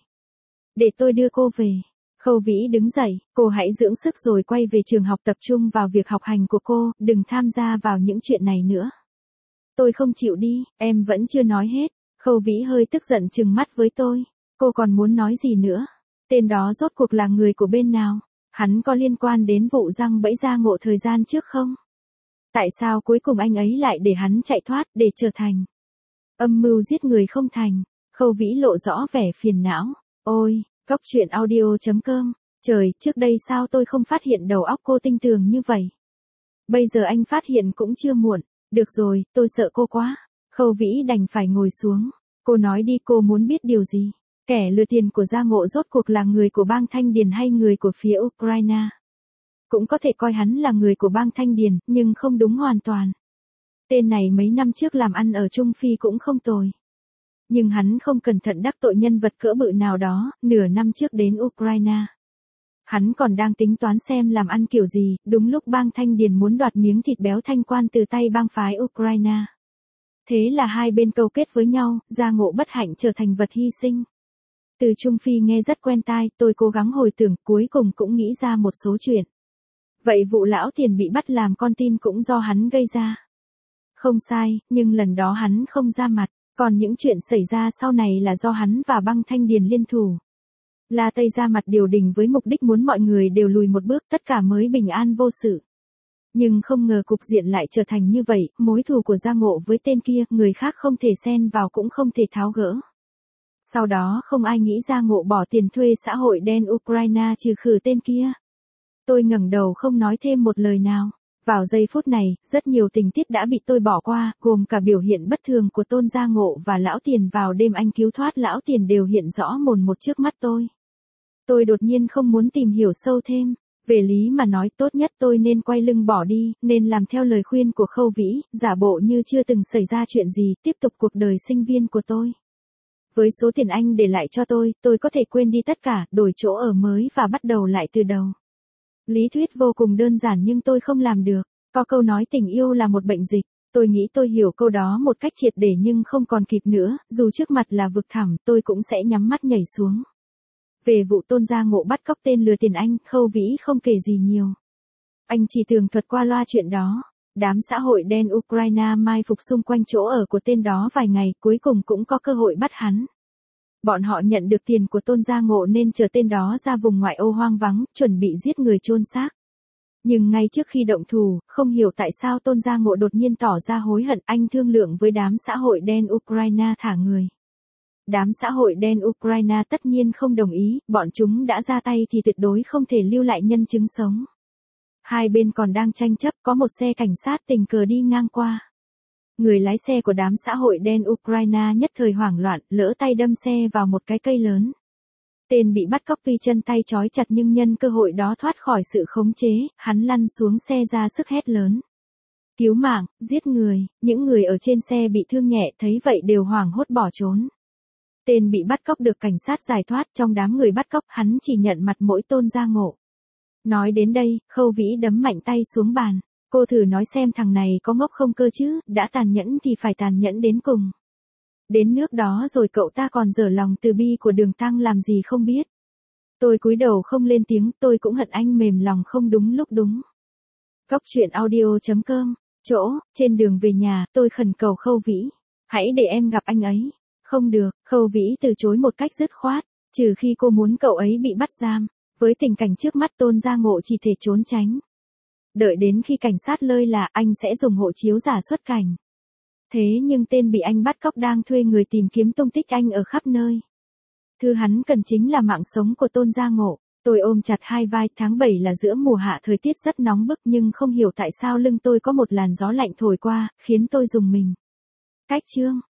Để tôi đưa cô về. Khâu Vĩ đứng dậy, cô hãy dưỡng sức rồi quay về trường học tập trung vào việc học hành của cô, đừng tham gia vào những chuyện này nữa. Tôi không chịu đi, em vẫn chưa nói hết. Khâu Vĩ hơi tức giận trừng mắt với tôi. Cô còn muốn nói gì nữa? Tên đó rốt cuộc là người của bên nào? Hắn có liên quan đến vụ giăng bẫy Gia Ngộ thời gian trước không? Tại sao cuối cùng anh ấy lại để hắn chạy thoát để trở thành âm mưu giết người không thành? Khâu Vĩ lộ rõ vẻ phiền não. Ôi, Góc truyện audio.com, trời, trước đây sao tôi không phát hiện đầu óc cô tinh tường như vậy? Bây giờ anh phát hiện cũng chưa muộn. Được rồi, tôi sợ cô quá. Khâu Vĩ đành phải ngồi xuống. Cô nói đi, cô muốn biết điều gì? Kẻ lừa tiền của Gia Ngộ rốt cuộc là người của bang Thanh Điền hay người của phía Ukraine? Cũng có thể coi hắn là người của bang Thanh Điền, nhưng không đúng hoàn toàn. Tên này mấy năm trước làm ăn ở Trung Phi cũng không tồi. Nhưng hắn không cẩn thận đắc tội nhân vật cỡ bự nào đó, nửa năm trước đến Ukraine. Hắn còn đang tính toán xem làm ăn kiểu gì, đúng lúc bang Thanh Điền muốn đoạt miếng thịt béo thanh quan từ tay bang phái Ukraine. Thế là hai bên câu kết với nhau, gia ngộ bất hạnh trở thành vật hy sinh. Từ Trung Phi nghe rất quen tai, tôi cố gắng hồi tưởng, cuối cùng cũng nghĩ ra một số chuyện. Vậy vụ lão tiền bị bắt làm con tin cũng do hắn gây ra. Không sai, nhưng lần đó hắn không ra mặt, còn những chuyện xảy ra sau này là do hắn và băng Thanh Điền liên thủ. La Tây ra mặt điều đình với mục đích muốn mọi người đều lùi một bước, tất cả mới bình an vô sự. Nhưng không ngờ cục diện lại trở thành như vậy, mối thù của Gia Ngộ với tên kia, người khác không thể xen vào cũng không thể tháo gỡ. Sau đó không ai nghĩ Gia Ngộ bỏ tiền thuê xã hội đen Ukraine trừ khử tên kia. Tôi ngẩng đầu không nói thêm một lời nào. Vào giây phút này, rất nhiều tình tiết đã bị tôi bỏ qua, gồm cả biểu hiện bất thường của Tôn Gia Ngộ và Lão Tiền vào đêm anh cứu thoát Lão Tiền đều hiện rõ mồn một trước mắt tôi. Tôi đột nhiên không muốn tìm hiểu sâu thêm. Về lý mà nói, tốt nhất tôi nên quay lưng bỏ đi, nên làm theo lời khuyên của Khâu Vĩ, giả bộ như chưa từng xảy ra chuyện gì, tiếp tục cuộc đời sinh viên của tôi. Với số tiền anh để lại cho tôi có thể quên đi tất cả, đổi chỗ ở mới và bắt đầu lại từ đầu. Lý thuyết vô cùng đơn giản nhưng tôi không làm được. Có câu nói tình yêu là một bệnh dịch. Tôi nghĩ tôi hiểu câu đó một cách triệt để nhưng không còn kịp nữa, dù trước mặt là vực thẳm tôi cũng sẽ nhắm mắt nhảy xuống. Về vụ Tôn Gia Ngộ bắt cóc tên lừa tiền anh, Khâu Vĩ không kể gì nhiều. Anh chỉ tường thuật qua loa chuyện đó. Đám xã hội đen Ukraine mai phục xung quanh chỗ ở của tên đó vài ngày, cuối cùng cũng có cơ hội bắt hắn. Bọn họ nhận được tiền của Tôn Gia Ngộ nên chở tên đó ra vùng ngoại ô hoang vắng, chuẩn bị giết người chôn xác. Nhưng ngay trước khi động thủ, không hiểu tại sao Tôn Gia Ngộ đột nhiên tỏ ra hối hận, anh thương lượng với đám xã hội đen Ukraine thả người. Đám xã hội đen Ukraine tất nhiên không đồng ý, bọn chúng đã ra tay thì tuyệt đối không thể lưu lại nhân chứng sống. Hai bên còn đang tranh chấp, có một xe cảnh sát tình cờ đi ngang qua. Người lái xe của đám xã hội đen Ukraine nhất thời hoảng loạn, lỡ tay đâm xe vào một cái cây lớn. Tên bị bắt cóc tuy chân tay trói chặt nhưng nhân cơ hội đó thoát khỏi sự khống chế, hắn lăn xuống xe ra sức hét lớn. Cứu mạng, giết người, những người ở trên xe bị thương nhẹ thấy vậy đều hoảng hốt bỏ trốn. Tên bị bắt cóc được cảnh sát giải thoát, trong đám người bắt cóc hắn chỉ nhận mặt mỗi Tôn Gia Ngộ. Nói đến đây, Khâu Vĩ đấm mạnh tay xuống bàn. Cô thử nói xem thằng này có ngốc không cơ chứ, đã tàn nhẫn thì phải tàn nhẫn đến cùng. Đến nước đó rồi cậu ta còn dở lòng từ bi của Đường Tăng làm gì không biết. Tôi cúi đầu không lên tiếng, tôi cũng hận anh mềm lòng không đúng lúc đúng. Góc truyện audio.com, chỗ, trên đường về nhà, tôi khẩn cầu Khâu Vĩ. Hãy để em gặp anh ấy. Không được, Khâu Vĩ từ chối một cách dứt khoát, trừ khi cô muốn cậu ấy bị bắt giam. Với tình cảnh trước mắt Tôn Gia Ngộ chỉ thể trốn tránh. Đợi đến khi cảnh sát lơi là anh sẽ dùng hộ chiếu giả xuất cảnh. Thế nhưng tên bị anh bắt cóc đang thuê người tìm kiếm tung tích anh ở khắp nơi. Thứ hắn cần chính là mạng sống của Tôn Gia Ngộ. Tôi ôm chặt hai vai, tháng 7 là giữa mùa hạ, thời tiết rất nóng bức nhưng không hiểu tại sao lưng tôi có một làn gió lạnh thổi qua, khiến tôi rùng mình. Cách chương